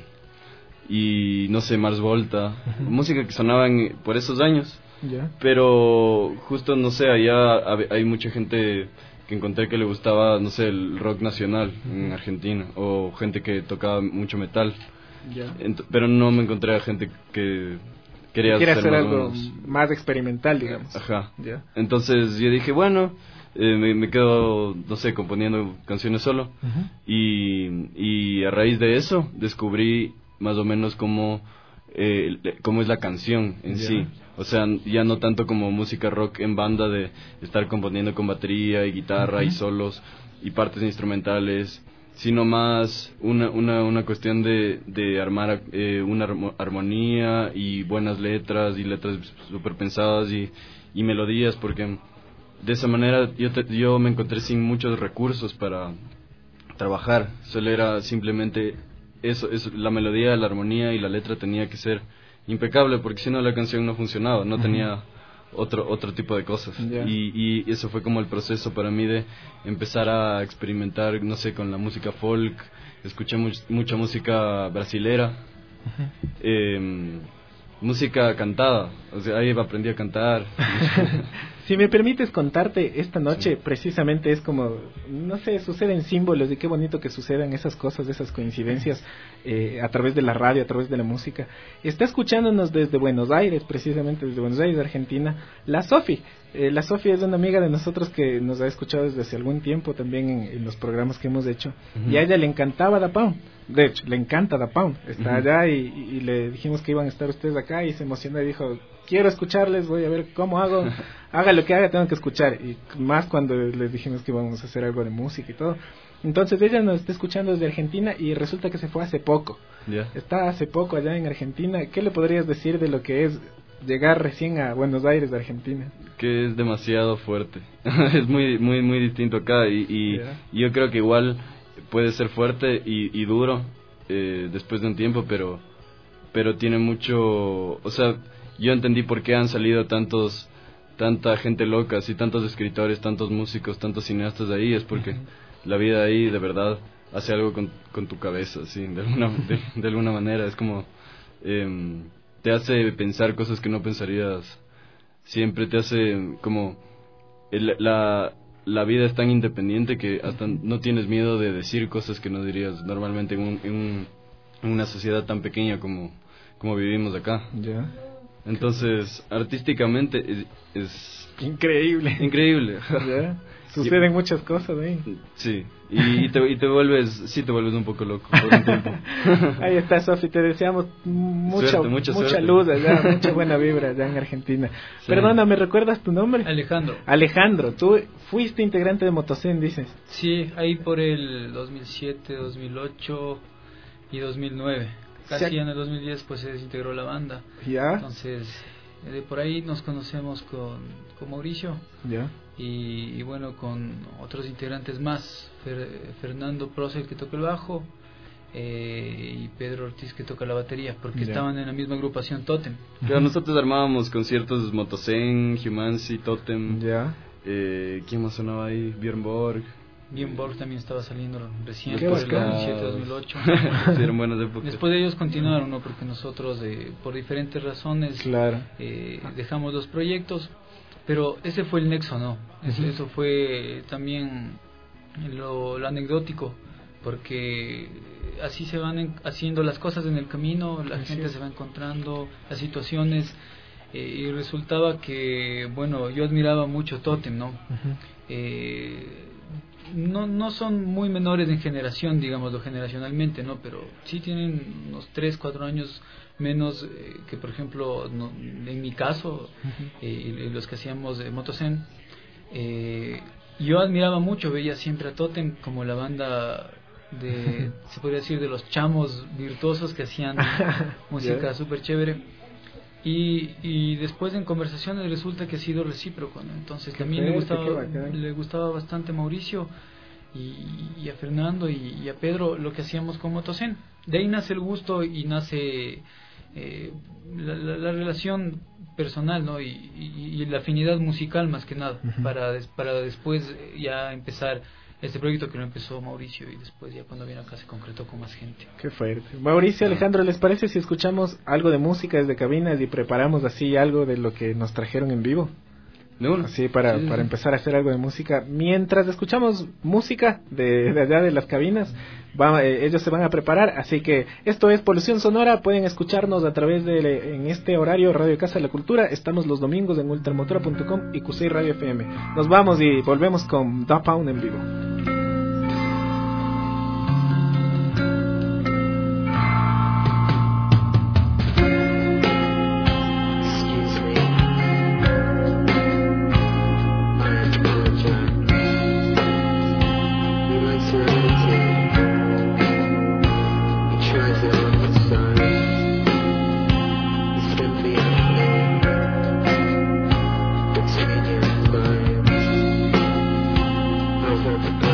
y no sé, Mars Volta, música que sonaba en- por esos años, Ya. pero justo, no sé, allá hab- hay mucha gente que encontré que le gustaba, no sé, el rock nacional en Argentina, o gente que tocaba mucho metal. Ya. Ent- pero no me encontré a gente que quería Quiere hacer hacer más o algo menos. más experimental, digamos. Ajá. Ya. Entonces yo dije, bueno, eh, me, me quedo, no sé, componiendo canciones solo. Ujú. y, y a raíz de eso descubrí más o menos cómo, eh, le- cómo es la canción en Ya. sí. O sea, ya no tanto como música rock en banda de estar componiendo con batería y guitarra y Ujú. solos y partes instrumentales, sino más una, una, una cuestión de, de armar eh, una armo- armonía y buenas letras y letras súper pensadas y, y melodías, porque de esa manera yo, te- yo me encontré sin muchos recursos para trabajar, solo era simplemente eso, eso, la melodía, la armonía y la letra tenía que ser impecable, porque si no la canción no funcionaba, no Ujú. tenía otro otro tipo de cosas. Ya. Y, y eso fue como el proceso para mí de empezar a experimentar, no sé, con la música folk. Escuché much- mucha música brasilera, eh, música cantada, o sea, ahí aprendí a cantar. Si me permites contarte, esta noche precisamente es como, no sé, suceden símbolos y qué bonito que sucedan esas cosas, esas coincidencias eh, a través de la radio, a través de la música. Está escuchándonos desde Buenos Aires, precisamente desde Buenos Aires, Argentina, la Sofi. Eh, la Sofi es una amiga de nosotros que nos ha escuchado desde hace algún tiempo también en, en los programas que hemos hecho. Ujú. Y a ella le encantaba Da Pound. De hecho, le encanta Da Pound. Está Ujú. allá y, y le dijimos que iban a estar ustedes acá y se emocionó y dijo, quiero escucharles, voy a ver cómo hago. Haga lo que haga, tengo que escuchar. Y más cuando les dijimos que íbamos a hacer algo de música y todo. Entonces ella nos está escuchando desde Argentina y resulta que se fue hace poco. Ya. Está hace poco allá en Argentina. ¿Qué le podrías decir de lo que es llegar recién a Buenos Aires, de Argentina? Que es demasiado fuerte. Es muy muy muy distinto acá y, y Ya. yo creo que igual puede ser fuerte y, y duro eh, después de un tiempo, pero pero tiene mucho, o sea, yo entendí por qué han salido tantos tanta gente loca, así tantos escritores, tantos músicos, tantos cineastas de ahí, es porque Ujú. la vida ahí de verdad hace algo con, con tu cabeza, así, de alguna de, de alguna manera, es como em, te hace pensar cosas que no pensarías. Siempre te hace como el- la, la vida es tan independiente que hasta no tienes miedo de decir cosas que no dirías normalmente en, un, en, un- en una sociedad tan pequeña como, como vivimos acá. Ya. Entonces, artísticamente es, es Increíble. increíble. Ya. Suceden muchas cosas ahí. Sí, y, y te, y te vuelves, sí te vuelves un poco loco por un tiempo. Ahí está, Sofi, te deseamos mucha, Suerte, mucha mucha suerte. luz allá, mucha buena vibra allá en Argentina. Sí. Perdona, ¿me recuerdas tu nombre? Alejandro. Alejandro, tú fuiste integrante de Motocen, dices. Sí, ahí por el dos mil siete, dos mil ocho y dos mil nueve. Casi Se ha- en el dos mil diez pues se desintegró la banda. Ya. Entonces, eh, de por ahí nos conocemos con, con Mauricio Ya. y, y bueno, con otros integrantes más. Fer- Fernando Procel, que toca el bajo, eh, y Pedro Ortiz, que toca la batería, porque Ya. estaban en la misma agrupación Totem. Claro, nosotros armábamos conciertos Motosen, Humancy, Totem. Ya. Eh, ¿Quién más sonaba ahí? Björn Borg. Björn Borg también estaba saliendo recién Qué por el bacán. dos mil siete, dos mil ocho. Sí, eran buenas épocas. Después de ellos continuaron, ¿no? Porque nosotros, eh, por diferentes razones, Claro. eh, dejamos los proyectos, pero ese fue el nexo, ¿no? Eso, Ujú. eso fue también lo, lo anecdótico, porque así se van en, haciendo las cosas en el camino, la Así gente es. se va encontrando, las situaciones, eh, y resultaba que, bueno, yo admiraba mucho Totem, ¿no? Ujú. Eh, no no son muy menores en generación, digámoslo generacionalmente, no, pero sí tienen unos tres, cuatro años menos eh, que, por ejemplo, no, en mi caso, eh, y los que hacíamos de Motosen. Eh, yo admiraba mucho, veía siempre a Totem como la banda de, se podría decir, de los chamos virtuosos que hacían música Yeah. súper chévere. Y, y después en conversaciones resulta que ha sido recíproco, ¿no? Entonces Qué también le fuerte, qué gustaba, bacán. le gustaba bastante a Mauricio y, y a Fernando y, y a Pedro lo que hacíamos con Motosen. De ahí nace el gusto y nace eh, la, la, la relación personal, ¿no? Y, y, y la afinidad musical más que nada, Ujú. para, des- para después ya empezar este proyecto que lo empezó Mauricio y después ya cuando vino acá se concretó con más gente. Qué fuerte. Mauricio, Alejandro, ¿les parece si escuchamos algo de música desde cabinas y preparamos así algo de lo que nos trajeron en vivo? Así para, Sí, sí, para sí. empezar a hacer algo de música. Mientras escuchamos música de, de allá de las cabinas, va, eh, ellos se van a preparar. Así que esto es Polución Sonora. Pueden escucharnos a través de en este horario Radio Casa de la Cultura. Estamos los domingos en ultramotora punto com y Q seis Radio F M. Nos vamos y volvemos con Da Pound en vivo. Excuse me. I apologize. We like to meditate. You try to emphasize. You simply have between your thighs. How's that?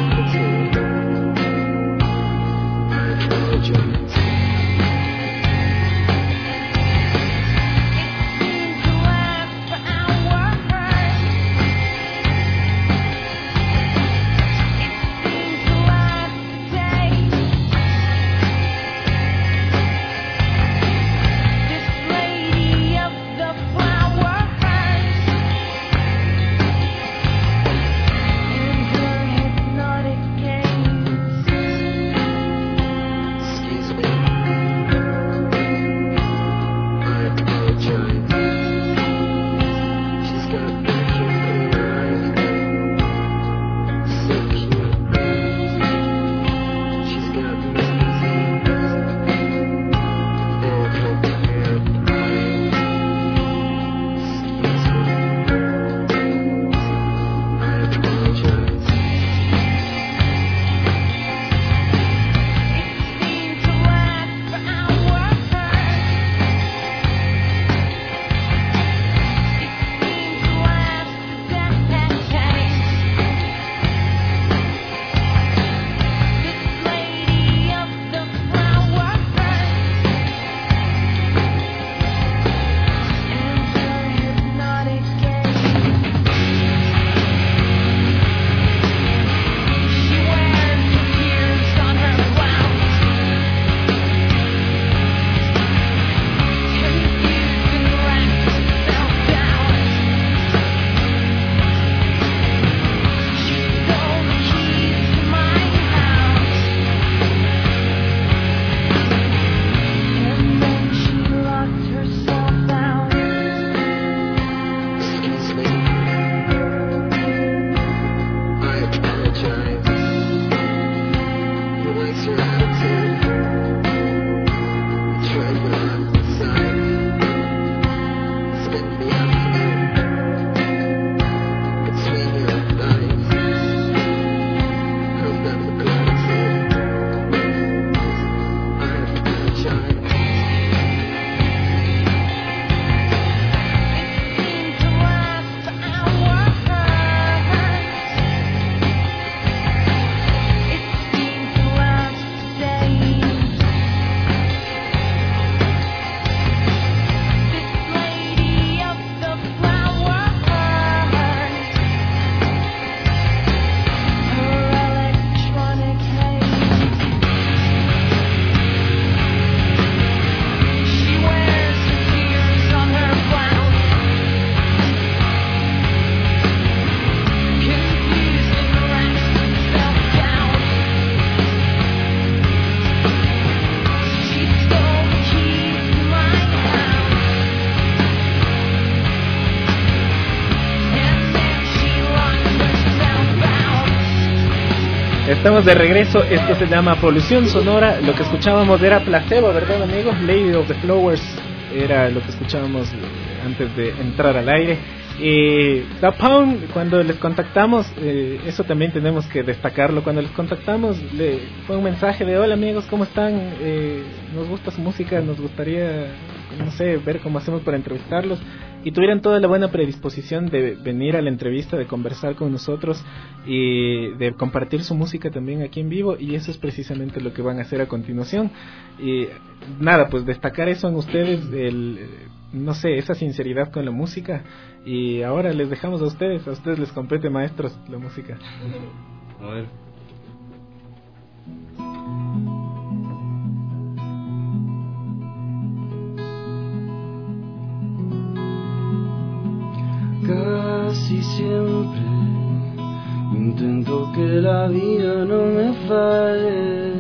estamos de regreso. Esto se llama Polución Sonora. Lo que escuchábamos era Placebo, ¿verdad, amigos? Lady of the Flowers era lo que escuchábamos antes de entrar al aire. Y Da Pound, cuando les contactamos, eh, eso también tenemos que destacarlo. Cuando les contactamos, le, fue un mensaje de: hola amigos, ¿cómo están? Eh, nos gusta su música, nos gustaría, no sé, ver cómo hacemos para entrevistarlos. Y tuvieran toda la buena predisposición de venir a la entrevista, de conversar con nosotros y de compartir su música también aquí en vivo. Y eso es precisamente lo que van a hacer a continuación. Y nada, pues destacar eso en ustedes, el, no sé, esa sinceridad con la música. Y ahora les dejamos a ustedes, a ustedes les compete, maestros, la música. A ver. Casi siempre intento que la vida no me falle.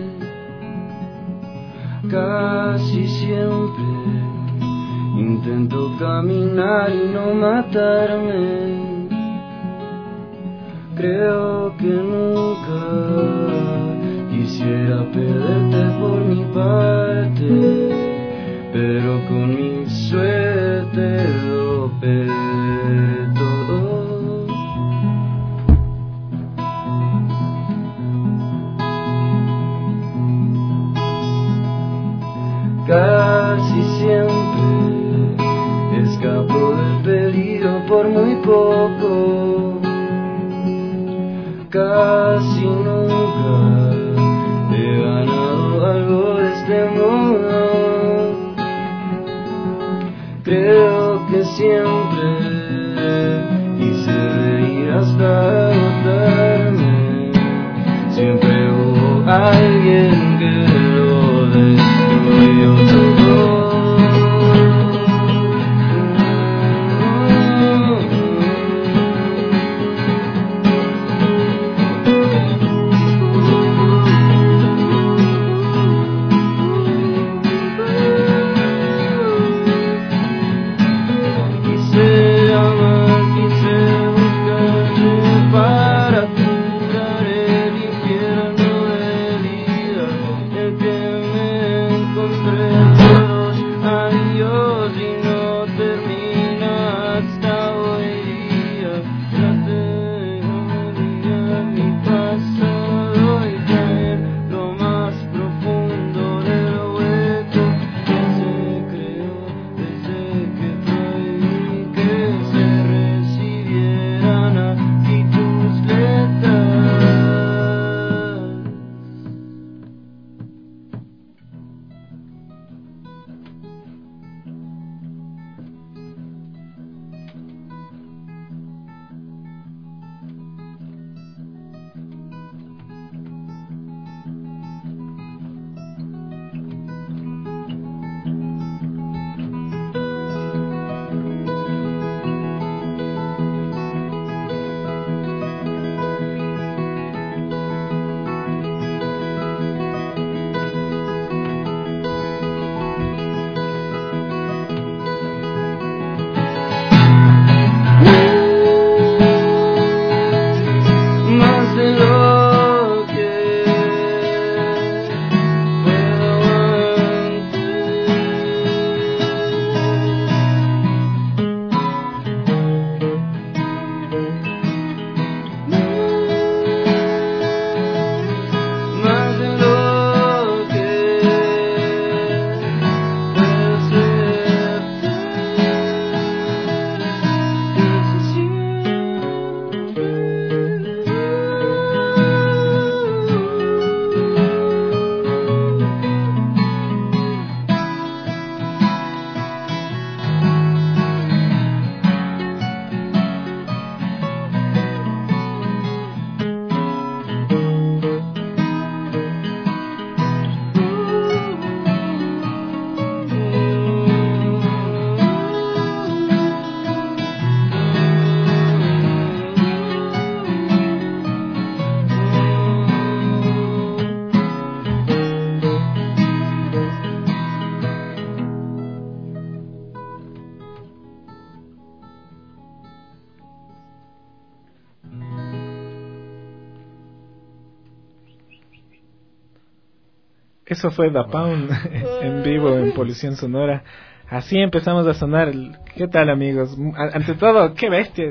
Casi siempre intento caminar y no matarme. Creo que nunca quisiera perderte por mi parte, pero con mi suerte lo perdí. Casi siempre escapo del peligro por muy poco. Casi nunca he ganado algo de este modo. Creo que siempre hice reír hasta agotarme. Siempre hubo alguien que lo destruyó todo. Quise amar, quise buscar Eso fue Da Pound en vivo en Polución Sonora. Así empezamos a sonar. ¿Qué tal, amigos? Ante todo, qué bestia.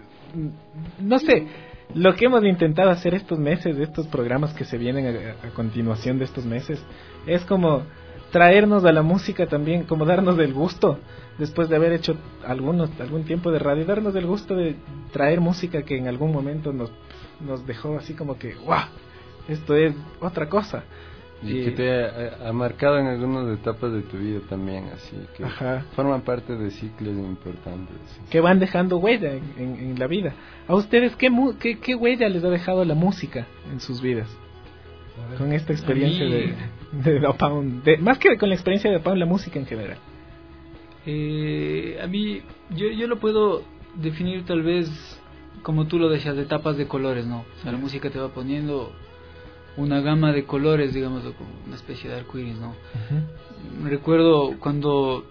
No sé, lo que hemos intentado hacer estos meses, estos programas que se vienen a, a continuación de estos meses, es como traernos a la música también, como darnos el gusto, después de haber hecho algunos, algún tiempo de radio, darnos el gusto de traer música que en algún momento nos, nos dejó así como que, ¡guau! Esto es otra cosa. Y, y que te ha, ha marcado en algunas etapas de tu vida también, así que Ajá. forman parte de ciclos importantes. Que van dejando huella en, en, en la vida. ¿A ustedes qué, mu- qué, qué huella les ha dejado la música en sus vidas? Con esta experiencia de, de Da Pound, de, más que con la experiencia de Da Pound, la música en general. Eh, a mí, yo, yo lo puedo definir tal vez como tú lo decías, de etapas de colores, ¿no? O sea, la música te va poniendo una gama de colores, digamos, como una especie de arcoíris, ¿no? Uh-huh. Recuerdo cuando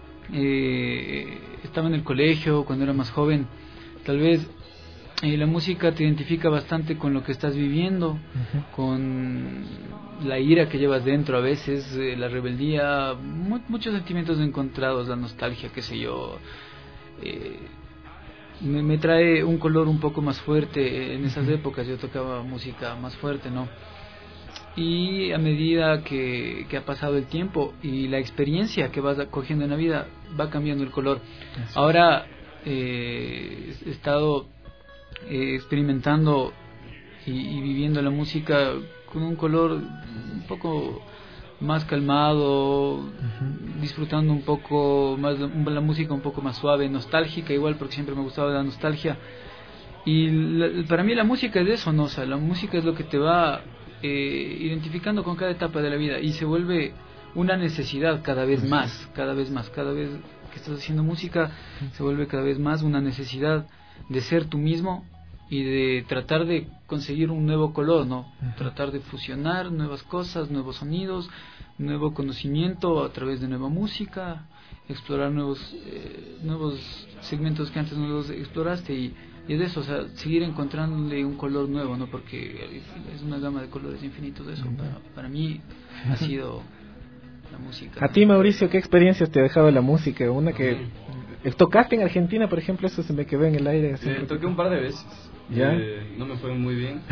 eh, estaba en el colegio, cuando era más joven, tal vez eh, la música te identifica bastante con lo que estás viviendo, uh-huh. con la ira que llevas dentro a veces, eh, la rebeldía, mu- muchos sentimientos encontrados, la nostalgia, qué sé yo. Eh, me, me trae un color un poco más fuerte. En esas épocas yo tocaba música más fuerte, ¿no? Y a medida que, que ha pasado el tiempo y la experiencia que vas cogiendo en la vida, va cambiando el color. Eso. Ahora eh, he estado eh, experimentando y, y viviendo la música con un color un poco más calmado, uh-huh. disfrutando un poco más la música un poco más suave, nostálgica igual, porque siempre me gustaba la nostalgia. Y la, para mí la música es eso, ¿no? O sea, la música es lo que te va eh, identificando con cada etapa de la vida y se vuelve una necesidad cada vez más, cada vez más, cada vez que estás haciendo música se vuelve cada vez más una necesidad de ser tú mismo y de tratar de conseguir un nuevo color, ¿no? Uh-huh. Tratar de fusionar nuevas cosas, nuevos sonidos, nuevo conocimiento a través de nueva música, explorar nuevos eh, nuevos segmentos que antes no los exploraste y, y es de eso, o sea, seguir encontrándole un color nuevo, ¿no? Porque es una gama de colores infinitos de eso. Uh-huh. Para, para mí ha sido la música. A ti, Mauricio, ¿qué experiencias te ha dejado la música? Una que uh-huh. tocaste en Argentina, por ejemplo, eso se me quedó en el aire. Eh, toqué un par de veces. ¿Ya? Eh, no me fue muy bien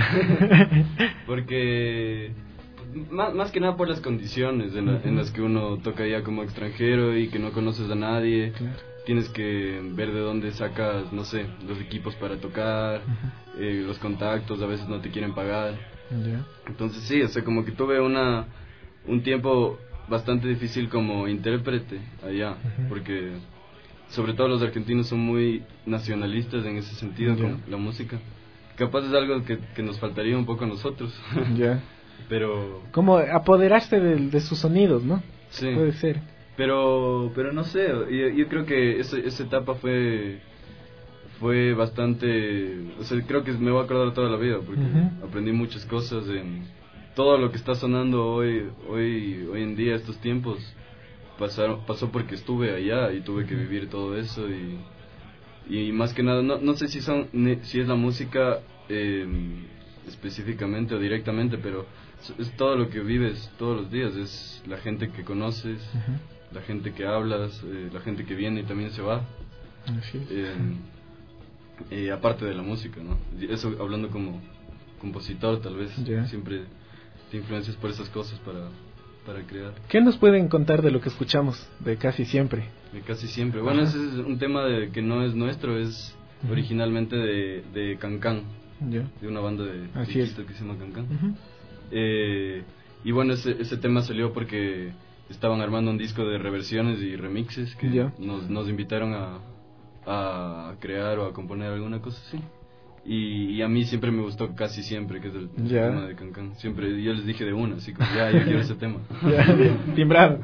porque más, más que nada por las condiciones en, la, uh-huh. en las que uno toca ya como extranjero y que no conoces a nadie. Claro. Tienes que ver de dónde sacas, no sé, los equipos para tocar, uh-huh. eh, los contactos, a veces no te quieren pagar. ¿Ya? Entonces sí, o sea, como que tuve una un tiempo bastante difícil como intérprete allá, uh-huh. porque sobre todo los argentinos son muy nacionalistas en ese sentido, yeah. con la música. Capaz es algo que, que nos faltaría un poco a nosotros. Ya. Yeah. Pero... como apoderarse de, de sus sonidos, ¿no? Sí. Puede ser. Pero pero no sé, yo, yo creo que esa, esa etapa fue fue bastante... O sea, creo que me voy a acordar toda la vida, porque uh-huh. aprendí muchas cosas en todo lo que está sonando hoy, hoy, hoy en día, estos tiempos. Pasaron, pasó porque estuve allá y tuve que vivir todo eso y, y más que nada no, no sé si son si es la música eh, específicamente o directamente, pero es todo lo que vives todos los días, es la gente que conoces, uh-huh. la gente que hablas, eh, la gente que viene y también se va. Así es. eh, eh, aparte de la música, ¿no? Eso hablando como compositor, tal vez yeah. siempre te influencias por esas cosas para para crear. ¿Qué nos pueden contar de lo que escuchamos de Casi Siempre? De Casi Siempre. Bueno, Ajá. ese es un tema de, que no es nuestro, es uh-huh. originalmente de, de Cancán, yeah. de una banda de, de Quito que se llama Cancán. Uh-huh. Eh, y bueno, ese, ese tema salió porque estaban armando un disco de reversiones y remixes que yeah. nos, nos invitaron a, a crear o a componer alguna cosa así. Y, y a mí siempre me gustó Casi Siempre, que es el yeah. tema de Cancán. Siempre yo les dije de una, así como ya, yo quiero ese tema. Yeah. Timbrado.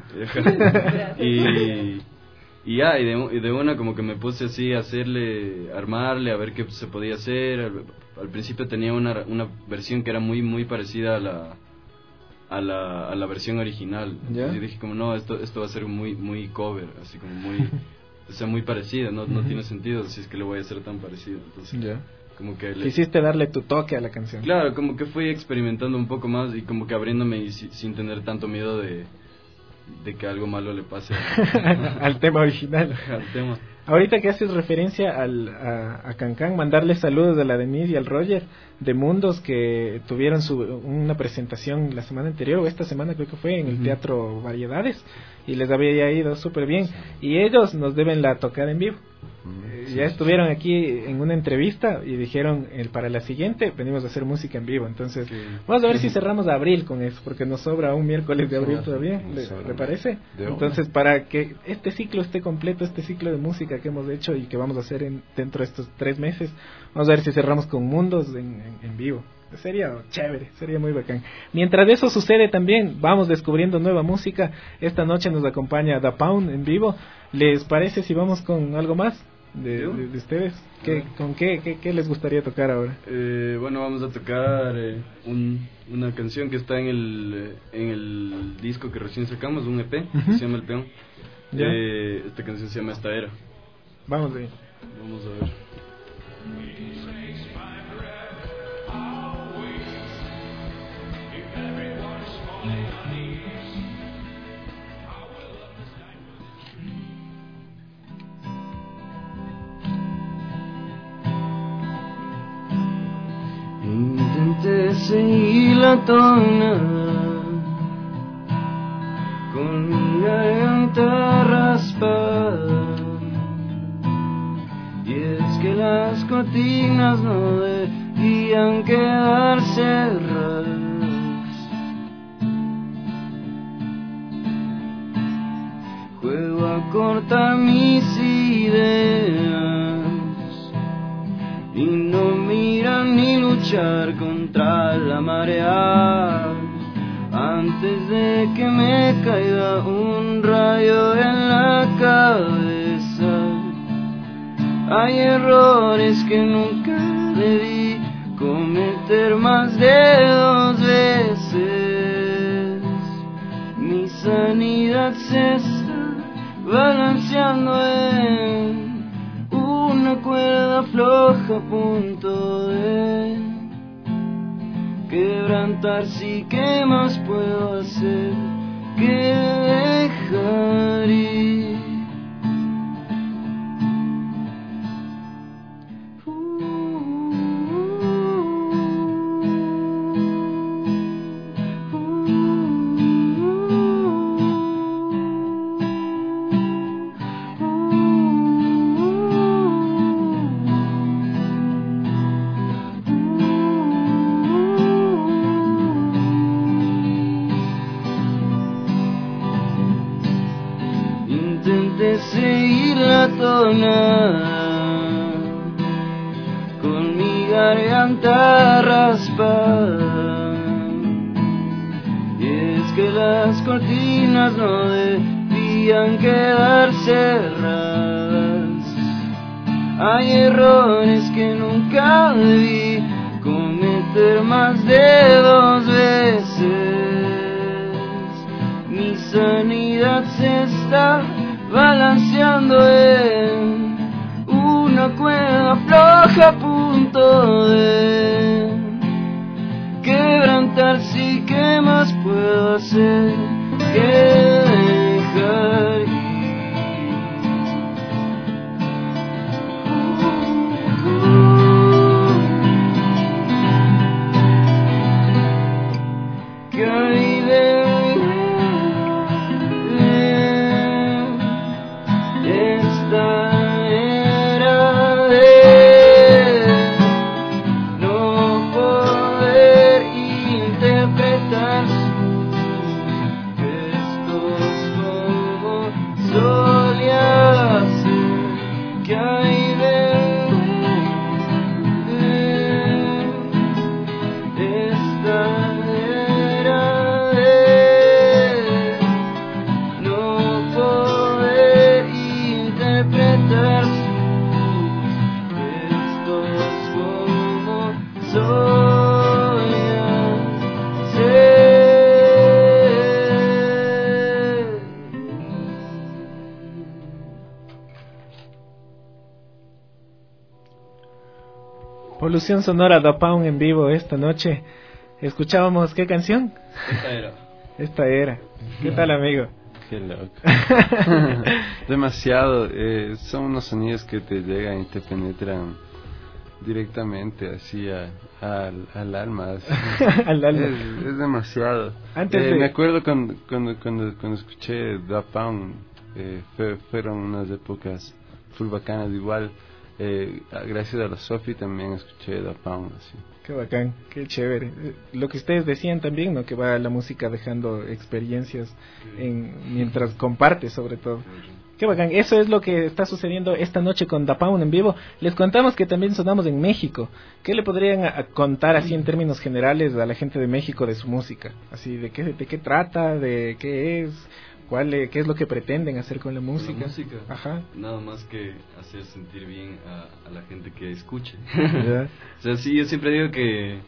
y y ya, y de, y de una como que me puse así a hacerle, armarle, a ver qué se podía hacer. Al, al principio tenía una una versión que era muy muy parecida a la a la, a la versión original. Yeah. Y dije como no, esto esto va a ser muy muy cover, así como muy o sea, muy parecida, no, no uh-huh. tiene sentido si es que le voy a hacer tan parecido. Entonces, yeah. como que le... quisiste darle tu toque a la canción. Claro, como que fui experimentando un poco más y como que abriéndome y si, sin tener tanto miedo de, de que algo malo le pase a, al tema original. Al tema. Ahorita que haces referencia al, a, a Cancán, mandarle saludos a la Denise y al Roger de Mundos, que tuvieron su, una presentación la semana anterior, o esta semana creo que fue, en el uh-huh. Teatro Variedades, y les había ido súper bien, y ellos nos deben la tocada en vivo. Uh-huh. Ya estuvieron aquí en una entrevista y dijeron, el, para la siguiente venimos a hacer música en vivo, entonces sí. vamos a ver si cerramos abril con eso, porque nos sobra un miércoles de abril todavía, ¿le, ¿le parece? Entonces, para que este ciclo esté completo, este ciclo de música que hemos hecho y que vamos a hacer en, dentro de estos tres meses, vamos a ver si cerramos con Mundos en, en, en vivo. Sería chévere, sería muy bacán. Mientras eso sucede también, vamos descubriendo nueva música. Esta noche nos acompaña Da Pound en vivo. ¿Les parece si vamos con algo más de, de, de ustedes? ¿Qué, ¿Con qué, qué, qué les gustaría tocar ahora? Eh, bueno, vamos a tocar eh, un, una canción que está en el, en el disco que recién sacamos, un E P, uh-huh. que se llama El Peón. Eh, esta canción se llama Esta Era. Vamos ahí. Vamos a ver. Intenté seguir la tonada con mi garganta raspada, y es que las cortinas no debían quedar cerradas. Juego a cortar mis ideas y no miran ni luchar contra la marea antes de que me caiga un rayo en la cabeza. Hay errores que nunca debí cometer más de dos veces. Mi sanidad se está balanceando en una cuerda floja a punto de quebrantar. Sí, ¿qué más puedo hacer que dejar ir? Intenté seguir la tonada con mi garganta raspada, y es que las cortinas no debían quedar cerradas. Hay errores que nunca debí cometer más de dos veces. Mi sanidad se está balanceando en una cuerda floja a punto de quebrantar. Sí, ¿qué más puedo hacer que dejar ir? Que hay de esto Polución Sonora, Da Pound en vivo esta noche. Escuchábamos, ¿qué canción? Esta era. Esta era. ¿Qué tal, amigo? Qué loco. Demasiado. Eh, son unos sonidos que te llegan y te penetran directamente así a, a, al, al alma. Así. Al alma. Es, es demasiado. Antes eh, de... Me acuerdo cuando, cuando, cuando, cuando escuché Da Pound, eh, fue, fueron unas épocas full bacanas. Igual, eh, gracias a la Sofi también escuché Da Pound. Así. Qué bacán, qué chévere. Lo que ustedes decían también, ¿no? Que va la música dejando experiencias en, mientras comparte, sobre todo. Qué bacán. Eso es lo que está sucediendo esta noche con Da Pound en vivo. Les contamos que también sonamos en México. ¿Qué le podrían a, a contar así en términos generales a la gente de México de su música? Así, ¿de qué, de qué trata? ¿De qué es? ¿Cuál, eh, ¿Qué es lo que pretenden hacer con la música? Con la música. Ajá. Nada más que hacer sentir bien a, a la gente que escuche. Yeah. O sea, sí, yo siempre digo que,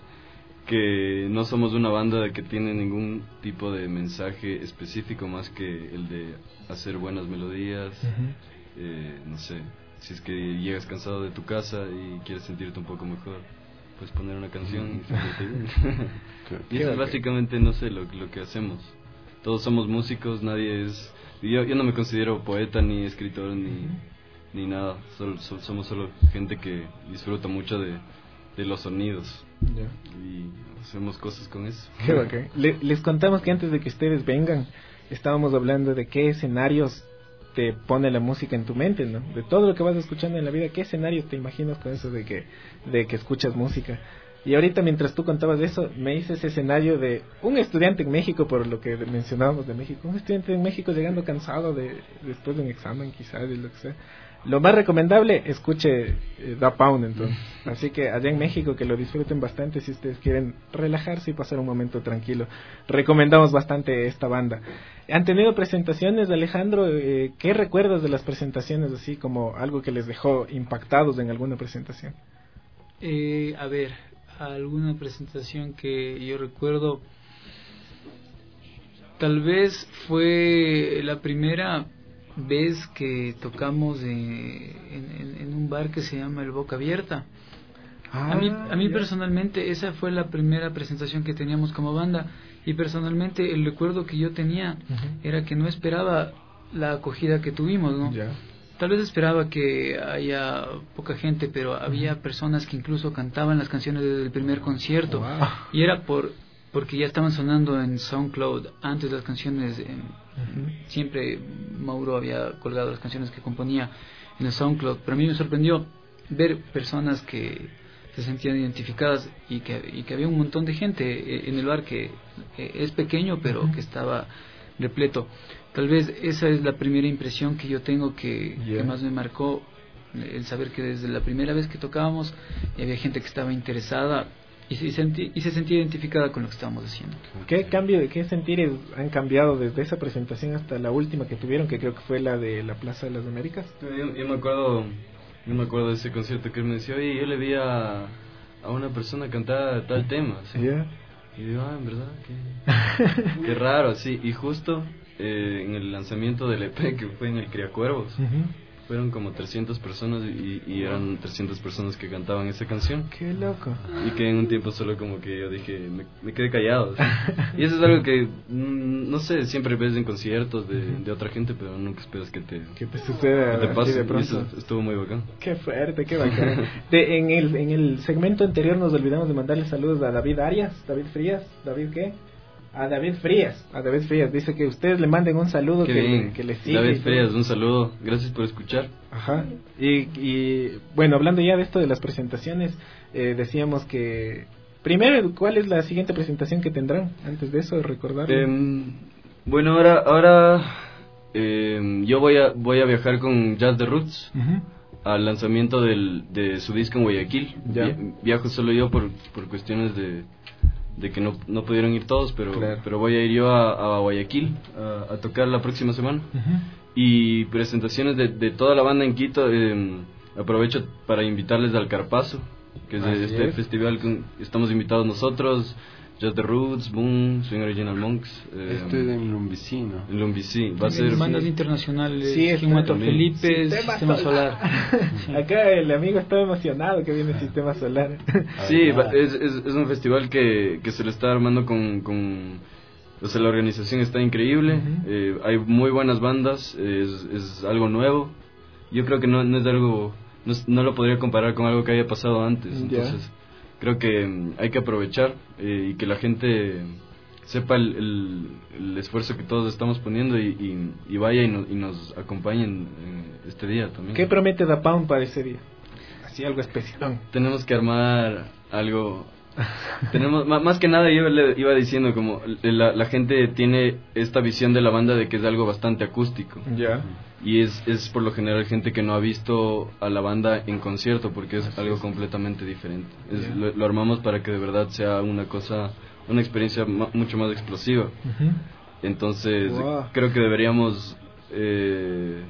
que no somos una banda que tiene ningún tipo de mensaje específico más que el de hacer buenas melodías. Uh-huh. eh, no sé, si es que llegas cansado de tu casa y quieres sentirte un poco mejor, puedes poner una canción y sentirte bien. Y eso es básicamente, no sé, lo, lo que hacemos. Todos somos músicos, nadie es... Yo, yo no me considero poeta, ni escritor, ni, ni nada. Solo, so, somos solo gente que disfruta mucho de, de los sonidos. Yeah. Y hacemos cosas con eso. Qué bacán. Le, les contamos que antes de que ustedes vengan, estábamos hablando de qué escenarios te pone la música en tu mente, ¿no? De todo lo que vas escuchando en la vida, ¿qué escenarios te imaginas con eso de que, de que escuchas música? Y ahorita mientras tú contabas eso, me hice ese escenario de un estudiante en México, por lo que mencionábamos de México, un estudiante en México llegando cansado de después de un examen quizás, de lo que sea. Lo más recomendable, escuche eh, Da Pound entonces. Así que allá en México que lo disfruten bastante si ustedes quieren relajarse y pasar un momento tranquilo. Recomendamos bastante esta banda. ¿Han tenido presentaciones, Alejandro? Eh, ¿Qué recuerdas de las presentaciones, así como algo que les dejó impactados en alguna presentación? Eh, a ver... alguna presentación que yo recuerdo, tal vez fue la primera vez que tocamos de, en, en, en un bar que se llama El Boca Abierta. Ah, a mí, a mí personalmente esa fue la primera presentación que teníamos como banda, y personalmente el recuerdo que yo tenía uh-huh. era que no esperaba la acogida que tuvimos, ¿no? Yeah. Tal vez esperaba que haya poca gente, pero había personas que incluso cantaban las canciones desde el primer concierto. Wow. Y era por porque ya estaban sonando en SoundCloud antes las canciones. En, uh-huh. Siempre Mauro había colgado las canciones que componía en el SoundCloud. Pero a mí me sorprendió ver personas que se sentían identificadas y que, y que había un montón de gente en el bar que eh, es pequeño, pero uh-huh. que estaba repleto. Tal vez esa es la primera impresión que yo tengo que, yeah. que más me marcó, el saber que desde la primera vez que tocábamos había gente que estaba interesada y se, sentí, y se sentía identificada con lo que estábamos haciendo. ¿Qué cambio, qué sentires han cambiado desde esa presentación hasta la última que tuvieron, que creo que fue la de la Plaza de las Américas? Yo, yo me acuerdo, yo me acuerdo de ese concierto que él me decía, oye, yo le vi a, a una persona cantar tal tema, ¿sí? Yeah. Y digo, ah, en verdad, qué, qué raro, sí, y justo eh, en el lanzamiento del E P que fue en el Criacuervos, uh-huh. fueron como trescientas personas y, y eran trescientas personas que cantaban esa canción. ¡Qué loco! Y que en un tiempo solo como que yo dije, me, me quedé callado. ¿Sí? Y eso es algo que, mm, no sé, siempre ves en conciertos de, de otra gente, pero nunca esperas que te, que te suceda, que te pase. De pronto. Y eso estuvo muy bacán. ¡Qué fuerte, qué bacán! de, en, el, en el segmento anterior nos olvidamos de mandarle saludos a David Arias, David Frías, ¿David qué? A David Frías, a David Frías, dice que ustedes le manden un saludo, que, le, que le siga. David Frías, un saludo, gracias por escuchar. Ajá, y, y bueno, hablando ya de esto de las presentaciones, eh, decíamos que, primero, ¿cuál es la siguiente presentación que tendrán? Antes de eso, recordarlo. Eh, bueno, ahora, ahora eh, yo voy a, voy a viajar con Jazz the Roots. Uh-huh. Al lanzamiento del, de su disco en Guayaquil. Ya. Viajo solo yo por, por cuestiones de, de que no, no pudieron ir todos, pero, claro. pero voy a ir yo a, a Guayaquil a, a tocar la próxima semana. Uh-huh. Y presentaciones de, de toda la banda en Quito. Eh, aprovecho para invitarles al Carpazo, que es Así este es. festival que estamos invitados nosotros, Just the Roots, Boom, Swing Original Monks. Eh, Esto es en Lumbicí, ¿no? En Lumbicí, va a ser... Bandas internacionales, Sí, King Mato también. Felipe, Sistema Sistema, Solar. Solar. Acá el amigo está emocionado que viene Sistema Solar. Sí, va- es, es, es un festival que, que se lo está armando con... con o sea, la organización está increíble, Ujú. eh, hay muy buenas bandas, es, es algo nuevo. Yo creo que no, no es algo... No, es- no lo podría comparar con algo que haya pasado antes, Ya. entonces... Creo que mm, hay que aprovechar eh, y que la gente sepa el, el, el esfuerzo que todos estamos poniendo y, y, y vaya y, no- y nos acompañen eh, este día también. ¿Qué promete Da Pound para ese día? Así algo especial. Tenemos que armar algo... Tenemos ma- más que nada yo le iba diciendo como la, la gente tiene esta visión de la banda de que es algo bastante acústico. Ya. Y es, es por lo general gente que no ha visto a la banda en concierto porque es algo completamente diferente. Es- Ya. lo, lo armamos para que de verdad sea una cosa, una experiencia ma- mucho más explosiva. Ujú. Entonces Wow. creo que deberíamos... Eh,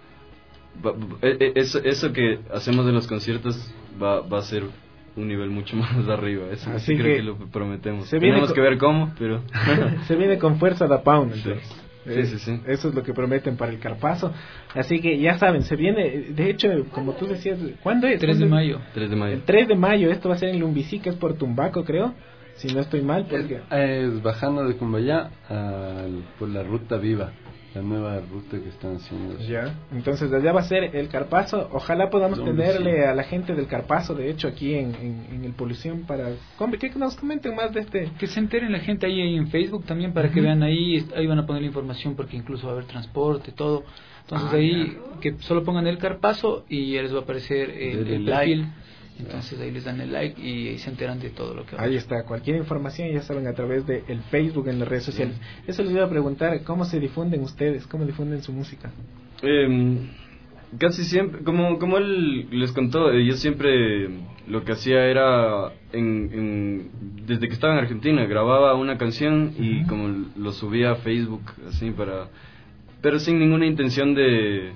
va- va- e- e- eso, eso que hacemos en los conciertos va, va a ser un nivel mucho más arriba. Eso Así sí creo que que lo prometemos. se viene Tenemos con- que ver cómo, pero... Se viene con fuerza Da Pound, Sí. entonces. Sí, Eh, sí, sí. Eso es lo que prometen para el Carpazo. Así que ya saben, se viene, de hecho, como tú decías, ¿cuándo es? tres de ¿Cuándo es? mayo. tres de mayo. El tres de mayo, esto va a ser en Lumbicí, que es por Tumbaco, creo. Si no estoy mal, porque... Es bajando de Cumbayá al- por la ruta viva, la nueva ruta que están haciendo. Ya, entonces allá va a ser el Carpazo. Ojalá podamos Lumbicí. tenerle a la gente del Carpazo, de hecho, aquí en, en, en el Polución para com- que nos comenten más de este. Que se enteren la gente ahí, ahí en Facebook también para que Ujú. vean ahí, ahí van a poner la información porque incluso va a haber transporte, todo. Entonces Ah, ahí que solo pongan el Carpazo y ya les va a aparecer el, Denle el like. perfil. Entonces ahí les dan el like y ahí se enteran de todo lo que va a Ahí haber. está, cualquier información ya saben a través del el Facebook en las redes sociales. Eso les iba a preguntar, ¿cómo se difunden ustedes? ¿Cómo difunden su música? Eh, casi siempre, como, como él les contó, eh, yo siempre lo que hacía era, en, en- desde que estaba en Argentina, grababa una canción y Ujú. como lo subía a Facebook, así para... Pero sin ninguna intención de,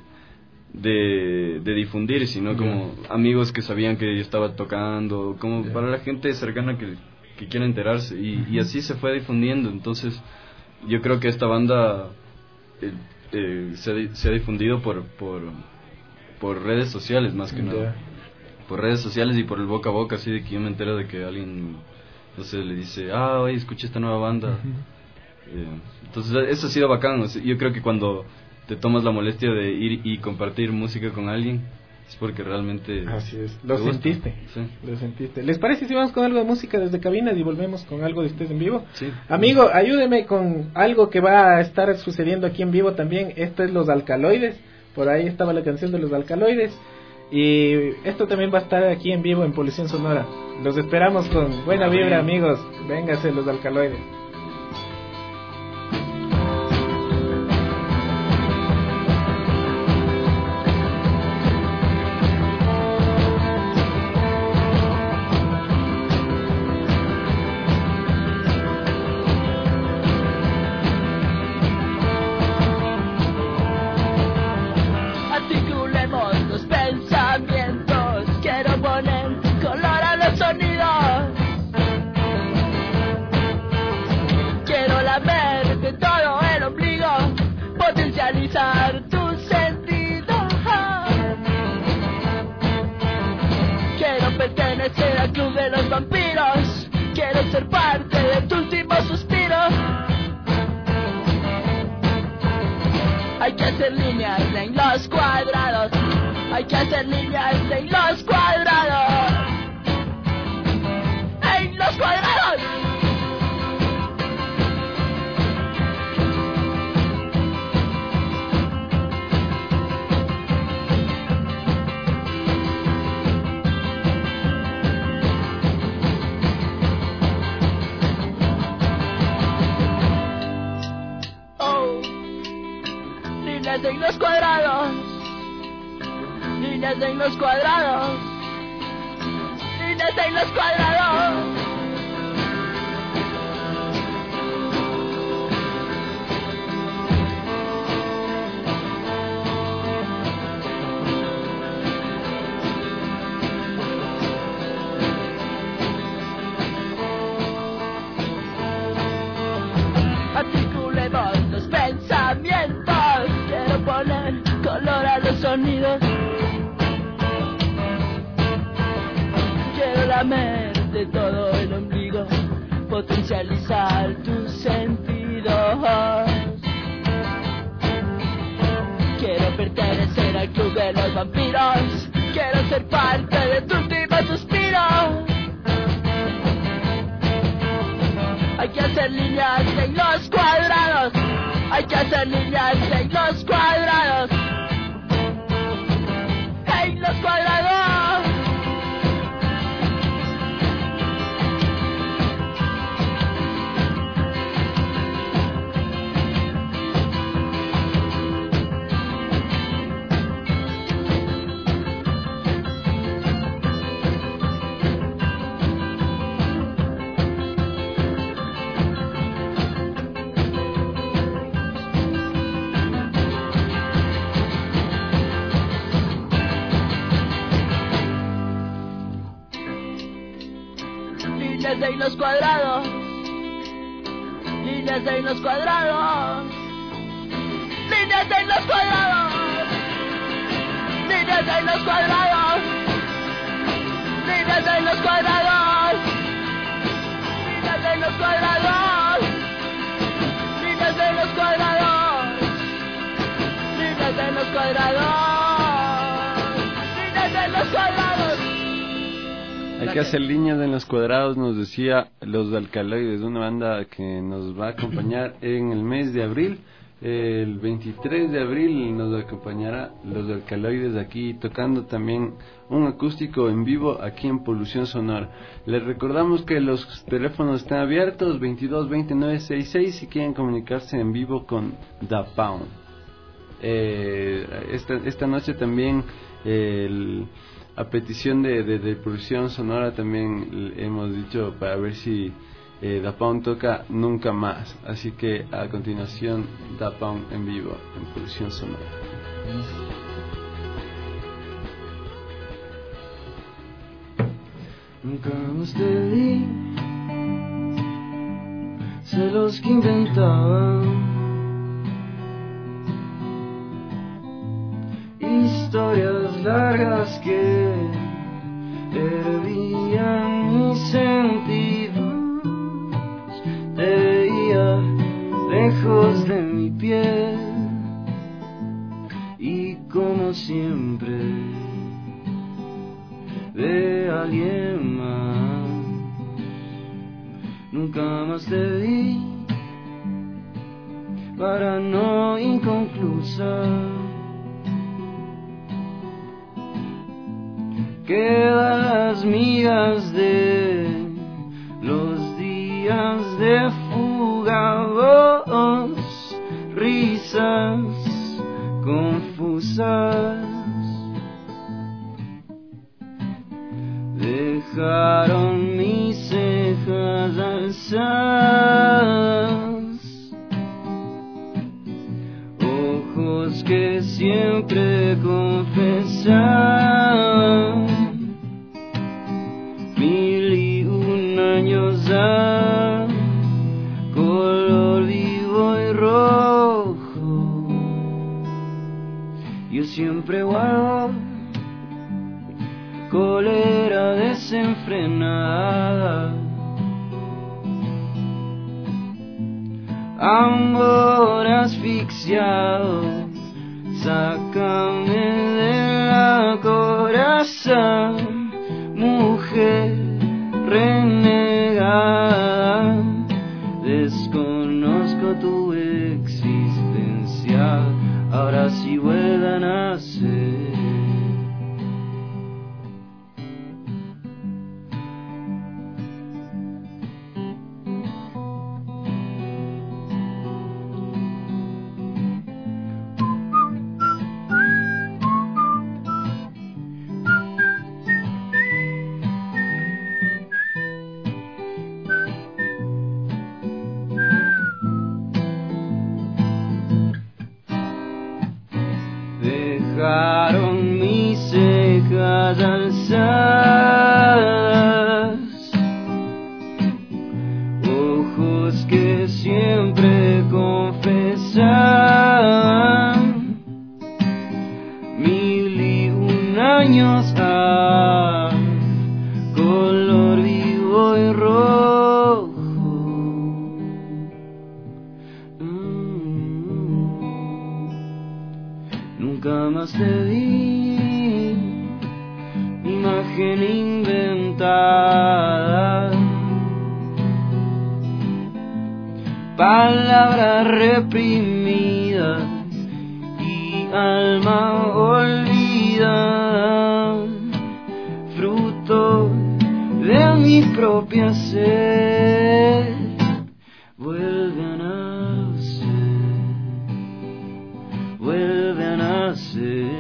de, de difundir, sino como amigos que sabían que yo estaba tocando, como Ya. para la gente cercana que, que quiera enterarse. Y, y así se fue difundiendo, entonces yo creo que esta banda... eh, eh, se, ha di- se ha difundido por, por por redes sociales más que Ya. nada, por redes sociales y por el boca a boca, así de que yo me entero de que alguien, no sé, le dice, ah, oye, escuché esta nueva banda. Eh, entonces eso ha sido bacán. O sea, yo creo que cuando te tomas la molestia de ir y compartir música con alguien es porque realmente Así es, lo te gusta. sentiste. Sí. Lo sentiste. ¿Les parece si vamos con algo de música desde cabinas y volvemos con algo de ustedes en vivo? Sí. Amigo, ayúdeme con algo que va a estar sucediendo aquí en vivo también. Esto es Los Alcaloides. Por ahí estaba la canción de Los Alcaloides. Y esto también va a estar aquí en vivo en Polución Sonora. Los esperamos con buena vibra, amigos. Véngase Los Alcaloides. Articulemos los pensamientos, quiero poner color a los sonidos. Quiero lamerte todo el ombligo, potencializar tus sentidos. Quiero pertenecer al club de los vampiros, quiero ser parte de tu último suspiro. Hay que hacer líneas en los cuadrados. Hay que hacer líneas en los cuadrados. En los cuadrados. Oh. Líneas en los cuadrados. Líneas en los cuadrados. Líneas en los cuadrados. sonidos. Quiero lamerte todo el ombligo, potencializar tus sentidos. Quiero pertenecer al club de los vampiros. Quiero ser parte de tu último suspiro. Hay que hacer líneas en los cuadrados. Hay que hacer líneas en los cuadrados. En los cuadrados. Líneas en los cuadrados. Líneas en los cuadrados. Líneas en los cuadrados. Líneas en los cuadrados. Líneas en los cuadrados. Líneas en los cuadrados. Líneas en los cuadrados. Líneas en los cuadrados. Líneas en los cuadrados. Hay que hacer líneas en los cuadrados, nos decía Los Alcaloides, una banda que nos va a acompañar en el mes de abril. El veintitrés de abril nos acompañará Los Alcaloides aquí tocando también un acústico en vivo aquí en Polución Sonora. Les recordamos que los teléfonos están abiertos, veintidós veinte nueve sesenta y seis, si quieren comunicarse en vivo con Da Pound. Eh, esta, esta noche también eh, el... a petición de, de, de Polución Sonora también hemos dicho para ver si eh, Da Pound toca Nunca Más. Así que a continuación Da Pound en vivo en Polución Sonora. Nunca más te di celos que inventaban, historias largas que hervían mis sentidos. Te veía lejos de mi piel y como siempre de alguien más. Nunca más te vi, para no inconclusa. Quedan las migas de los días de fugaz, risas confusas dejaron mis cejas alzadas, ojos que siempre confesaban mil y un años a color vivo y rojo. Yo siempre guardo cólera desenfrenada, amor asfixiado, sácame de la coraza, mujer renegada. Desconozco tu existencia, ahora sí vuelve a nacer. ojos te vi, imagen inventada, palabras reprimidas y alma olvidada, fruto de mi propia sed, vuelve a nacer, vuelve a nacer.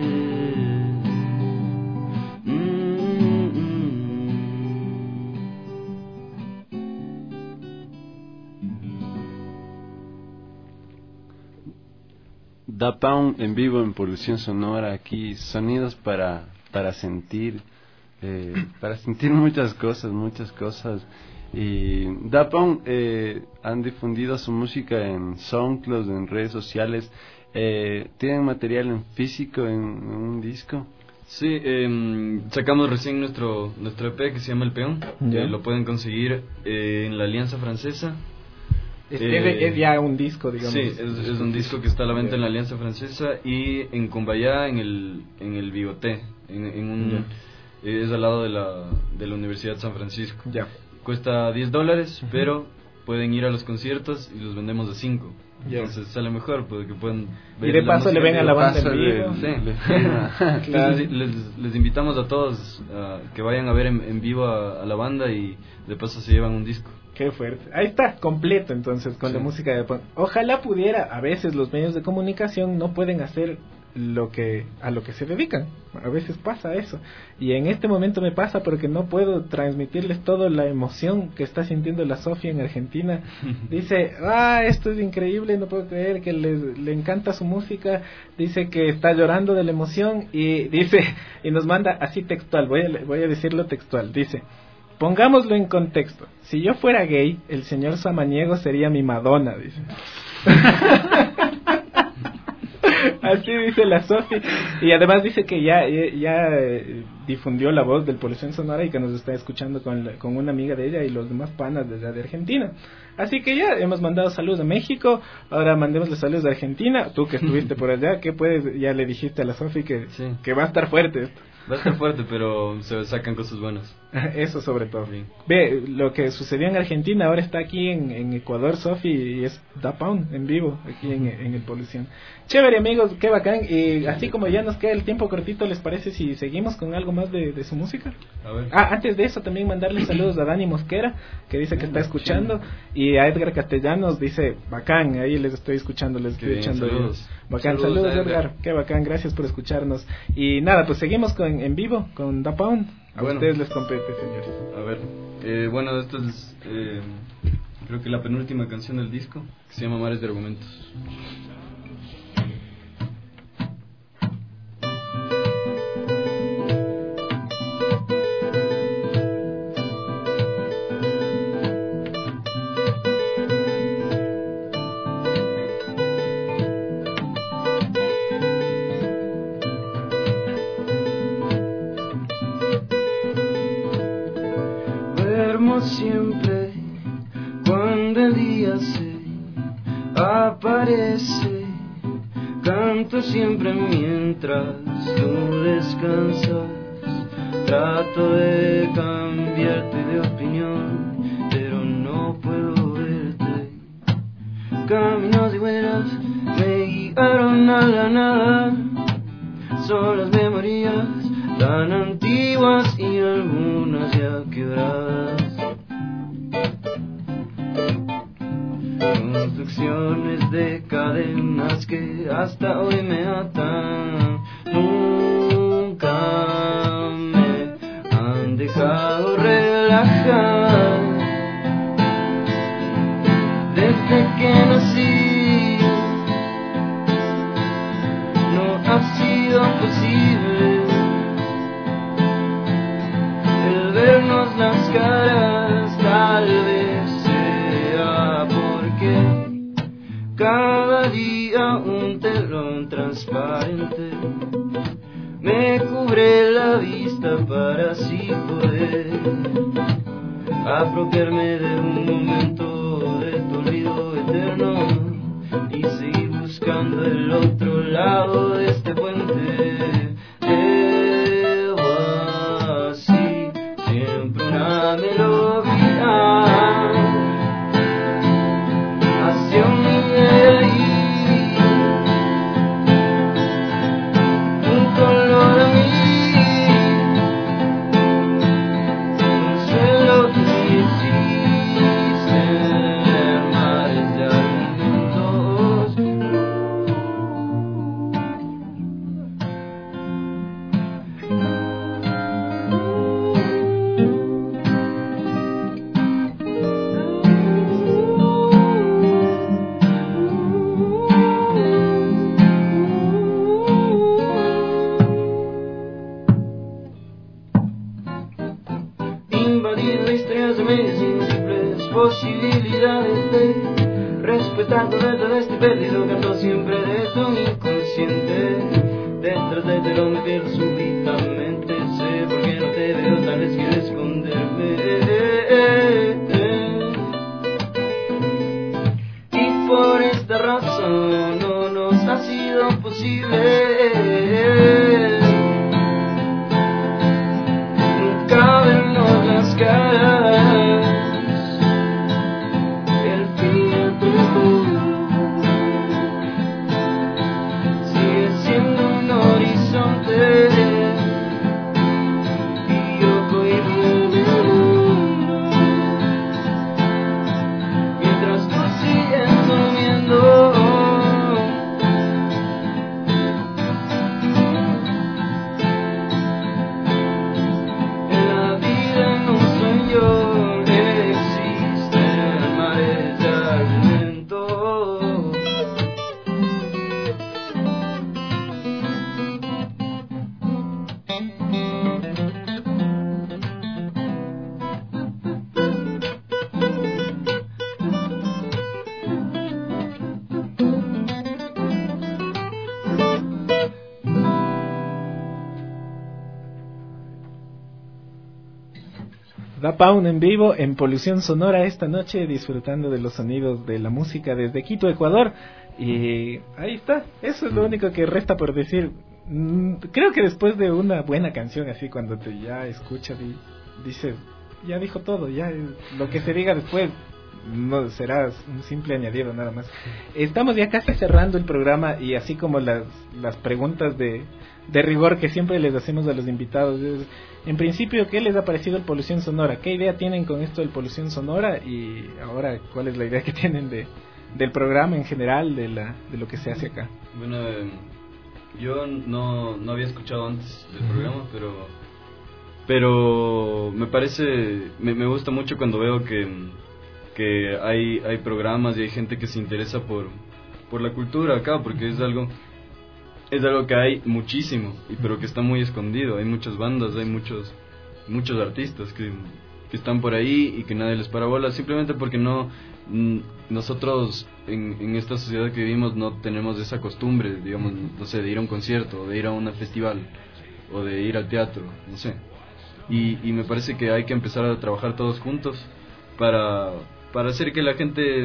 Da Pound en vivo en Polución Sonora, aquí sonidos para, para sentir, eh, para sentir muchas cosas, muchas cosas. Y Da Pound eh, han difundido su música en SoundCloud, en redes sociales. Eh, ¿Tienen material en físico, en, en un disco? Sí, eh, sacamos recién nuestro nuestro E P que se llama El Peón. Ya. Eh, lo pueden conseguir eh, en la Alianza Francesa. Es, Eh, es ya un disco, digamos. Sí, es, es un disco que está a la venta en la Alianza Francesa y en Cumbayá, en el en el Bigoté, en, en un eh, es al lado de la de la Universidad San Francisco. Ya. Cuesta diez dólares, uh-huh. pero pueden ir a los conciertos y los vendemos a cinco. Yeah. Entonces sale mejor porque pueden ver. Y de paso le ven a la banda en vivo. Sí. Claro. les, les, les invitamos a todos uh, que vayan a ver en, en vivo a, a la banda y de paso se llevan un disco. Qué fuerte. Ahí está, completo entonces con sí. la música de punk. Ojalá pudiera, a veces los medios de comunicación no pueden hacer lo que a lo que se dedican. A veces pasa eso. Y en este momento me pasa porque no puedo transmitirles toda la emoción que está sintiendo la Sofía en Argentina. Dice, ah, esto es increíble, no puedo creer que le, le encanta su música. Dice que está llorando de la emoción y dice, y nos manda así textual, voy a, voy a decirlo textual, dice: pongámoslo en contexto. Si yo fuera gay, el señor Samaniego sería mi Madonna, dice. Así dice la Sofi. Y además dice que ya, ya, ya eh, difundió la voz del Polución Sonora y que nos está escuchando con, la, con una amiga de ella y los demás panas de, de Argentina. Así que ya hemos mandado saludos a México, ahora mandémosle saludos a Argentina. Tú que estuviste por allá, ¿qué puedes? Ya le dijiste a la Sofi que, sí. que va a estar fuerte esto. Va a estar fuerte, pero se sacan cosas buenas. Eso sobre todo. Sí. Ve, lo que sucedió en Argentina ahora está aquí en, en Ecuador, Sofi, y es Da Pound en vivo, aquí en, en el Polución. Chévere, amigos, qué bacán. Y así como ya nos queda el tiempo cortito, ¿les parece si seguimos con algo más de, de su música? A ver. Ah, antes de eso también mandarle saludos a Dani Mosquera, que dice que está escuchando, y a Edgar Castellanos, dice, bacán, ahí les estoy escuchando, les estoy bien, echando saludos. Bacán, saludos, saludos Edgar. Edgar, qué bacán, gracias por escucharnos. Y nada, pues seguimos con, en vivo con Da Pound. A bueno, ustedes les compete, señores. A ver, eh, bueno, esta es eh, creo que la penúltima canción del disco, que se llama Mares de Argumentos. Siempre cuando el día se aparece, canto siempre mientras tú descansas. Trato de cambiarte de opinión, pero no puedo verte. Caminos y huellas me guiaron a la nada, son las memorías tan antiguas y algunas ya quebradas. Construcciones de cadenas que hasta hoy me atan, nunca me han dejado relajar. Desde que nací no ha sido posible el vernos las caras, tal vez sea porque cada día un telón transparente me cubre la vista para así poder apropiarme de un momento de tu olvido eterno y seguir buscando el otro lado de este puente. historias de mis múltiples posibilidades de respetar todo el este perdido canto siempre desde un inconsciente. Detrás de te lo me pierdo súbitamente, sé por qué no te veo, tal vez quiero esconderme. Y por esta razón no nos ha sido posible nunca vernos las caras. El tiempo sigue siendo un horizonte y yo cohibo mientras tú sigues durmiendo. Da Pound en vivo en Polución Sonora esta noche, disfrutando de los sonidos de la música desde Quito, Ecuador. Y ahí está, eso es lo único que resta por decir. Creo que después de una buena canción así, cuando te ya escuchas y dices, ya dijo todo, ya lo que se diga después no será un simple añadido nada más. Estamos ya casi cerrando el programa, y así como las, las preguntas de, de rigor que siempre les hacemos a los invitados es, en principio, ¿qué les ha parecido el Polución Sonora? ¿Qué idea tienen con esto del Polución Sonora? Y ahora, ¿cuál es la idea que tienen de del programa en general, de la de lo que se hace acá? Bueno, eh, yo no, no había escuchado antes del uh-huh. programa, pero pero me parece, me, me gusta mucho cuando veo que que hay hay programas y hay gente que se interesa por por la cultura acá, porque es algo es algo que hay muchísimo, y pero que está muy escondido. Hay muchas bandas, hay muchos muchos artistas que, que están por ahí y que nadie les para bola, simplemente porque no nosotros en, en esta sociedad que vivimos no tenemos esa costumbre, digamos, no sé, de ir a un concierto, de ir a un festival o de ir al teatro, no sé. Y, y me parece que hay que empezar a trabajar todos juntos para, para hacer que la gente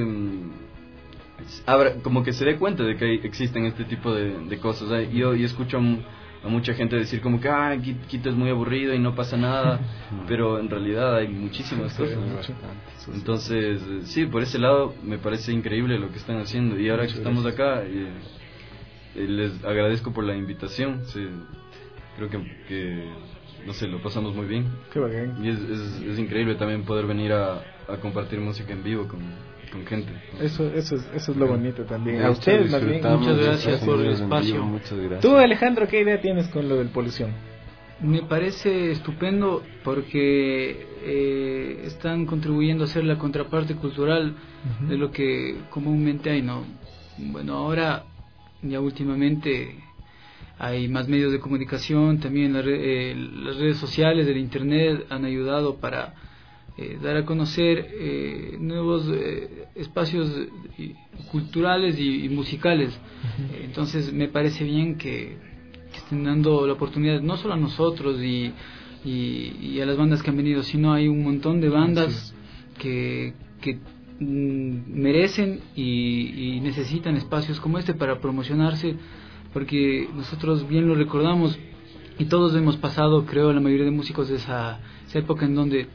abra, como que se dé cuenta de que hay, existen este tipo de, de cosas. ¿eh? Yo, yo escucho a, a mucha gente decir como que ah, Quito es muy aburrido y no pasa nada, pero en realidad hay muchísimas cosas. Entonces, sí, por ese lado me parece increíble lo que están haciendo, y ahora que estamos acá eh, eh, les agradezco por la invitación. Sí, creo que, que no sé, lo pasamos muy bien. Qué bacán. Y es, es, es increíble también poder venir a, a compartir música en vivo con, con gente. Eso, eso, es, eso es lo bonito también. A ustedes más bien. Muchas gracias por el espacio. Vivo, muchas gracias. Tú, Alejandro, ¿qué idea tienes con lo del Polución? Me parece estupendo porque eh, están contribuyendo a ser la contraparte cultural uh-huh. de lo que comúnmente hay, ¿no? Bueno, ahora ya últimamente hay más medios de comunicación, también la re, eh, las redes sociales, el internet han ayudado para eh, dar a conocer eh, nuevos eh, espacios y, culturales y, y musicales. Uh-huh. Entonces me parece bien que que estén dando la oportunidad no solo a nosotros y, y, y a las bandas que han venido, sino hay un montón de bandas sí. que, que mm, merecen y, y necesitan espacios como este para promocionarse, porque nosotros bien lo recordamos y todos hemos pasado, creo, la mayoría de músicos de esa, esa época en donde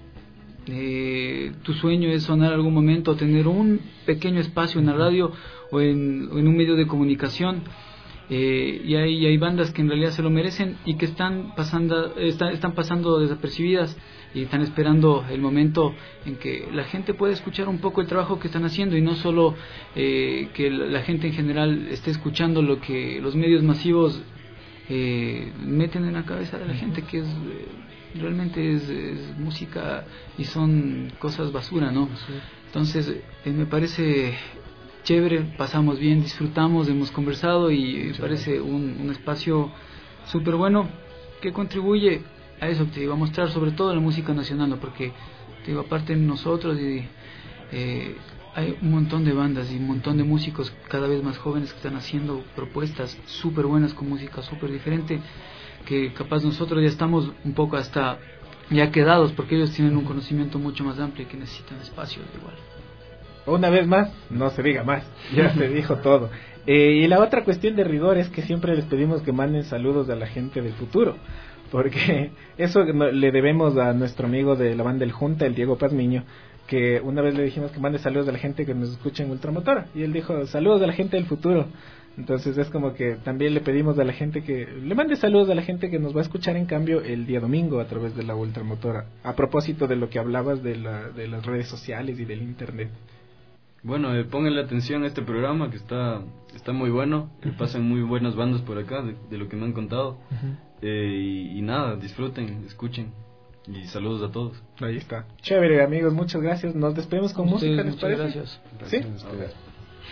eh, tu sueño es sonar algún momento, tener un pequeño espacio en la radio o en, o en un medio de comunicación. Eh, y hay, hay bandas que en realidad se lo merecen y que están pasando está, están pasando desapercibidas y están esperando el momento en que la gente pueda escuchar un poco el trabajo que están haciendo, y no solo eh, que la gente en general esté escuchando lo que los medios masivos eh, meten en la cabeza de la gente, que es eh, realmente es, es música y son cosas basura, ¿no? Entonces eh, me parece chévere, pasamos bien, disfrutamos, hemos conversado y me parece un, un espacio súper bueno que contribuye a eso que te iba a mostrar, sobre todo la música nacional, ¿no? Porque te digo, aparte de nosotros, y, eh, hay un montón de bandas y un montón de músicos cada vez más jóvenes que están haciendo propuestas súper buenas con música súper diferente, que capaz nosotros ya estamos un poco hasta ya quedados, porque ellos tienen un conocimiento mucho más amplio y que necesitan espacio igual. Una vez más, no se diga más, ya se dijo todo. Eh, y la otra cuestión de rigor es que siempre les pedimos que manden saludos a la gente del futuro, porque eso le debemos a nuestro amigo de la banda El Junta, el Diego Pazmiño, que una vez le dijimos que mande saludos a la gente que nos escucha en Ultramotora, y él dijo, saludos a la gente del futuro. Entonces es como que también le pedimos a la gente que le mande saludos a la gente que nos va a escuchar en cambio el día domingo a través de la Ultramotora, a propósito de lo que hablabas de, la, de las redes sociales y del internet. Bueno, eh, pónganle atención a este programa que está está muy bueno, que pasan muy buenas bandas por acá, de, de lo que me han contado. Uh-huh. eh, y, y nada, disfruten, escuchen, y saludos a todos. Ahí está. Chévere, amigos, muchas gracias. Nos despedimos con Ustedes, música, ¿les muchas parece? Gracias. ¿Sí? Gracias a ustedes.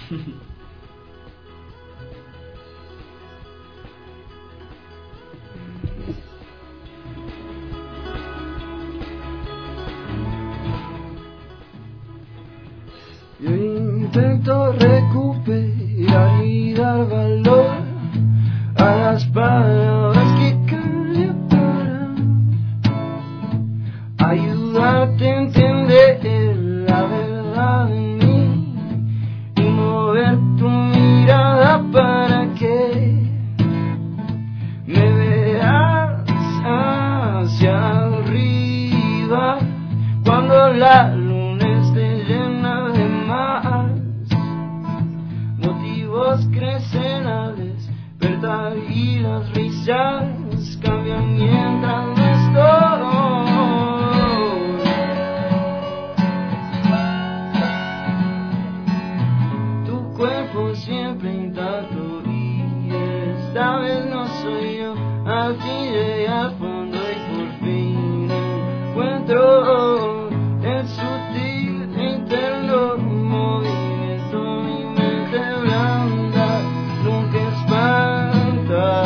Yo intento recuperar y dar valor a las palabras que callan para ayudarte a entender la verdad de mí y mover tu mirada para que me veas hacia arriba cuando la luna esté llena de más. Motivos crecen al despertar y las risas cambian mientras no estoy. Tu cuerpo siempre intacto y esta vez no soy yo. Al fin llegué al fondo y por fin encuentro el sutil e interno movimiento. Mi mente blanda nunca espanta.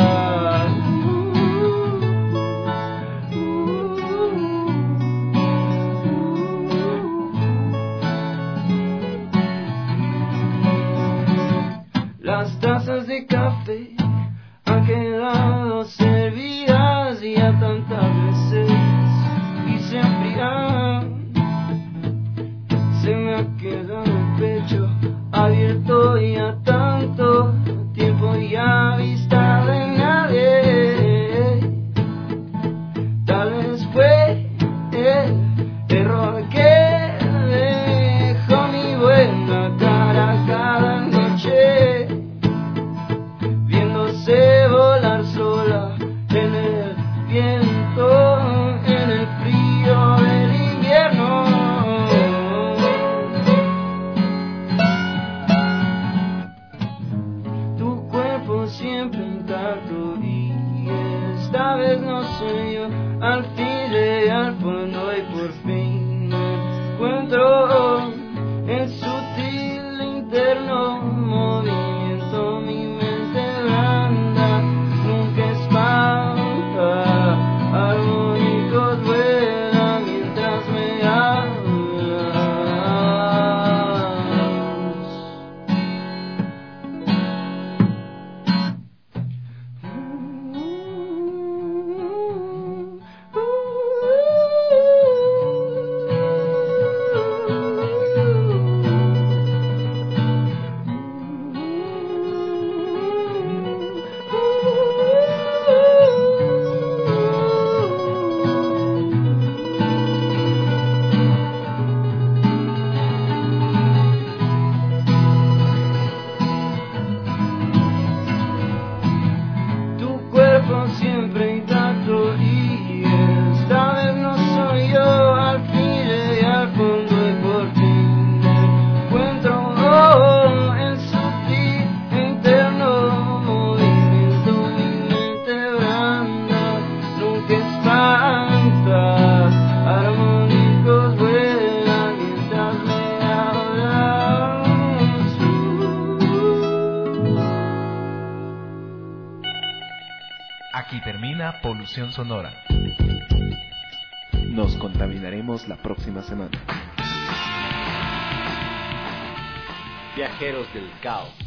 Las tazas de café han quedado servidas ya tantas veces y se enfrían. Se me ha quedado el pecho abierto ya tanto tiempo y a vista de nadie. Tal vez fue el error que dejó mi buena cara cada noche, viéndose volar sola en el viento, en el frío del invierno. Tu cuerpo siempre intacto y esta vez no soy yo. Al fin llegué al fondo y por fin encuentro el sutil interno movimiento. Mi mente blanda nunca espanta. Armónicos vuelan mientras me hablas. Tu cuerpo siempre intacto y esta vez no soy yo. Al fin llegué al fondo y por fin encuentro oh, el sutil interno movimiento. Mi mente blanda nunca espanta. Armónicos vuelan mientras me hablas. Aquí termina Polución Sonora. Nos contaminaremos la próxima semana. Viajeros del caos.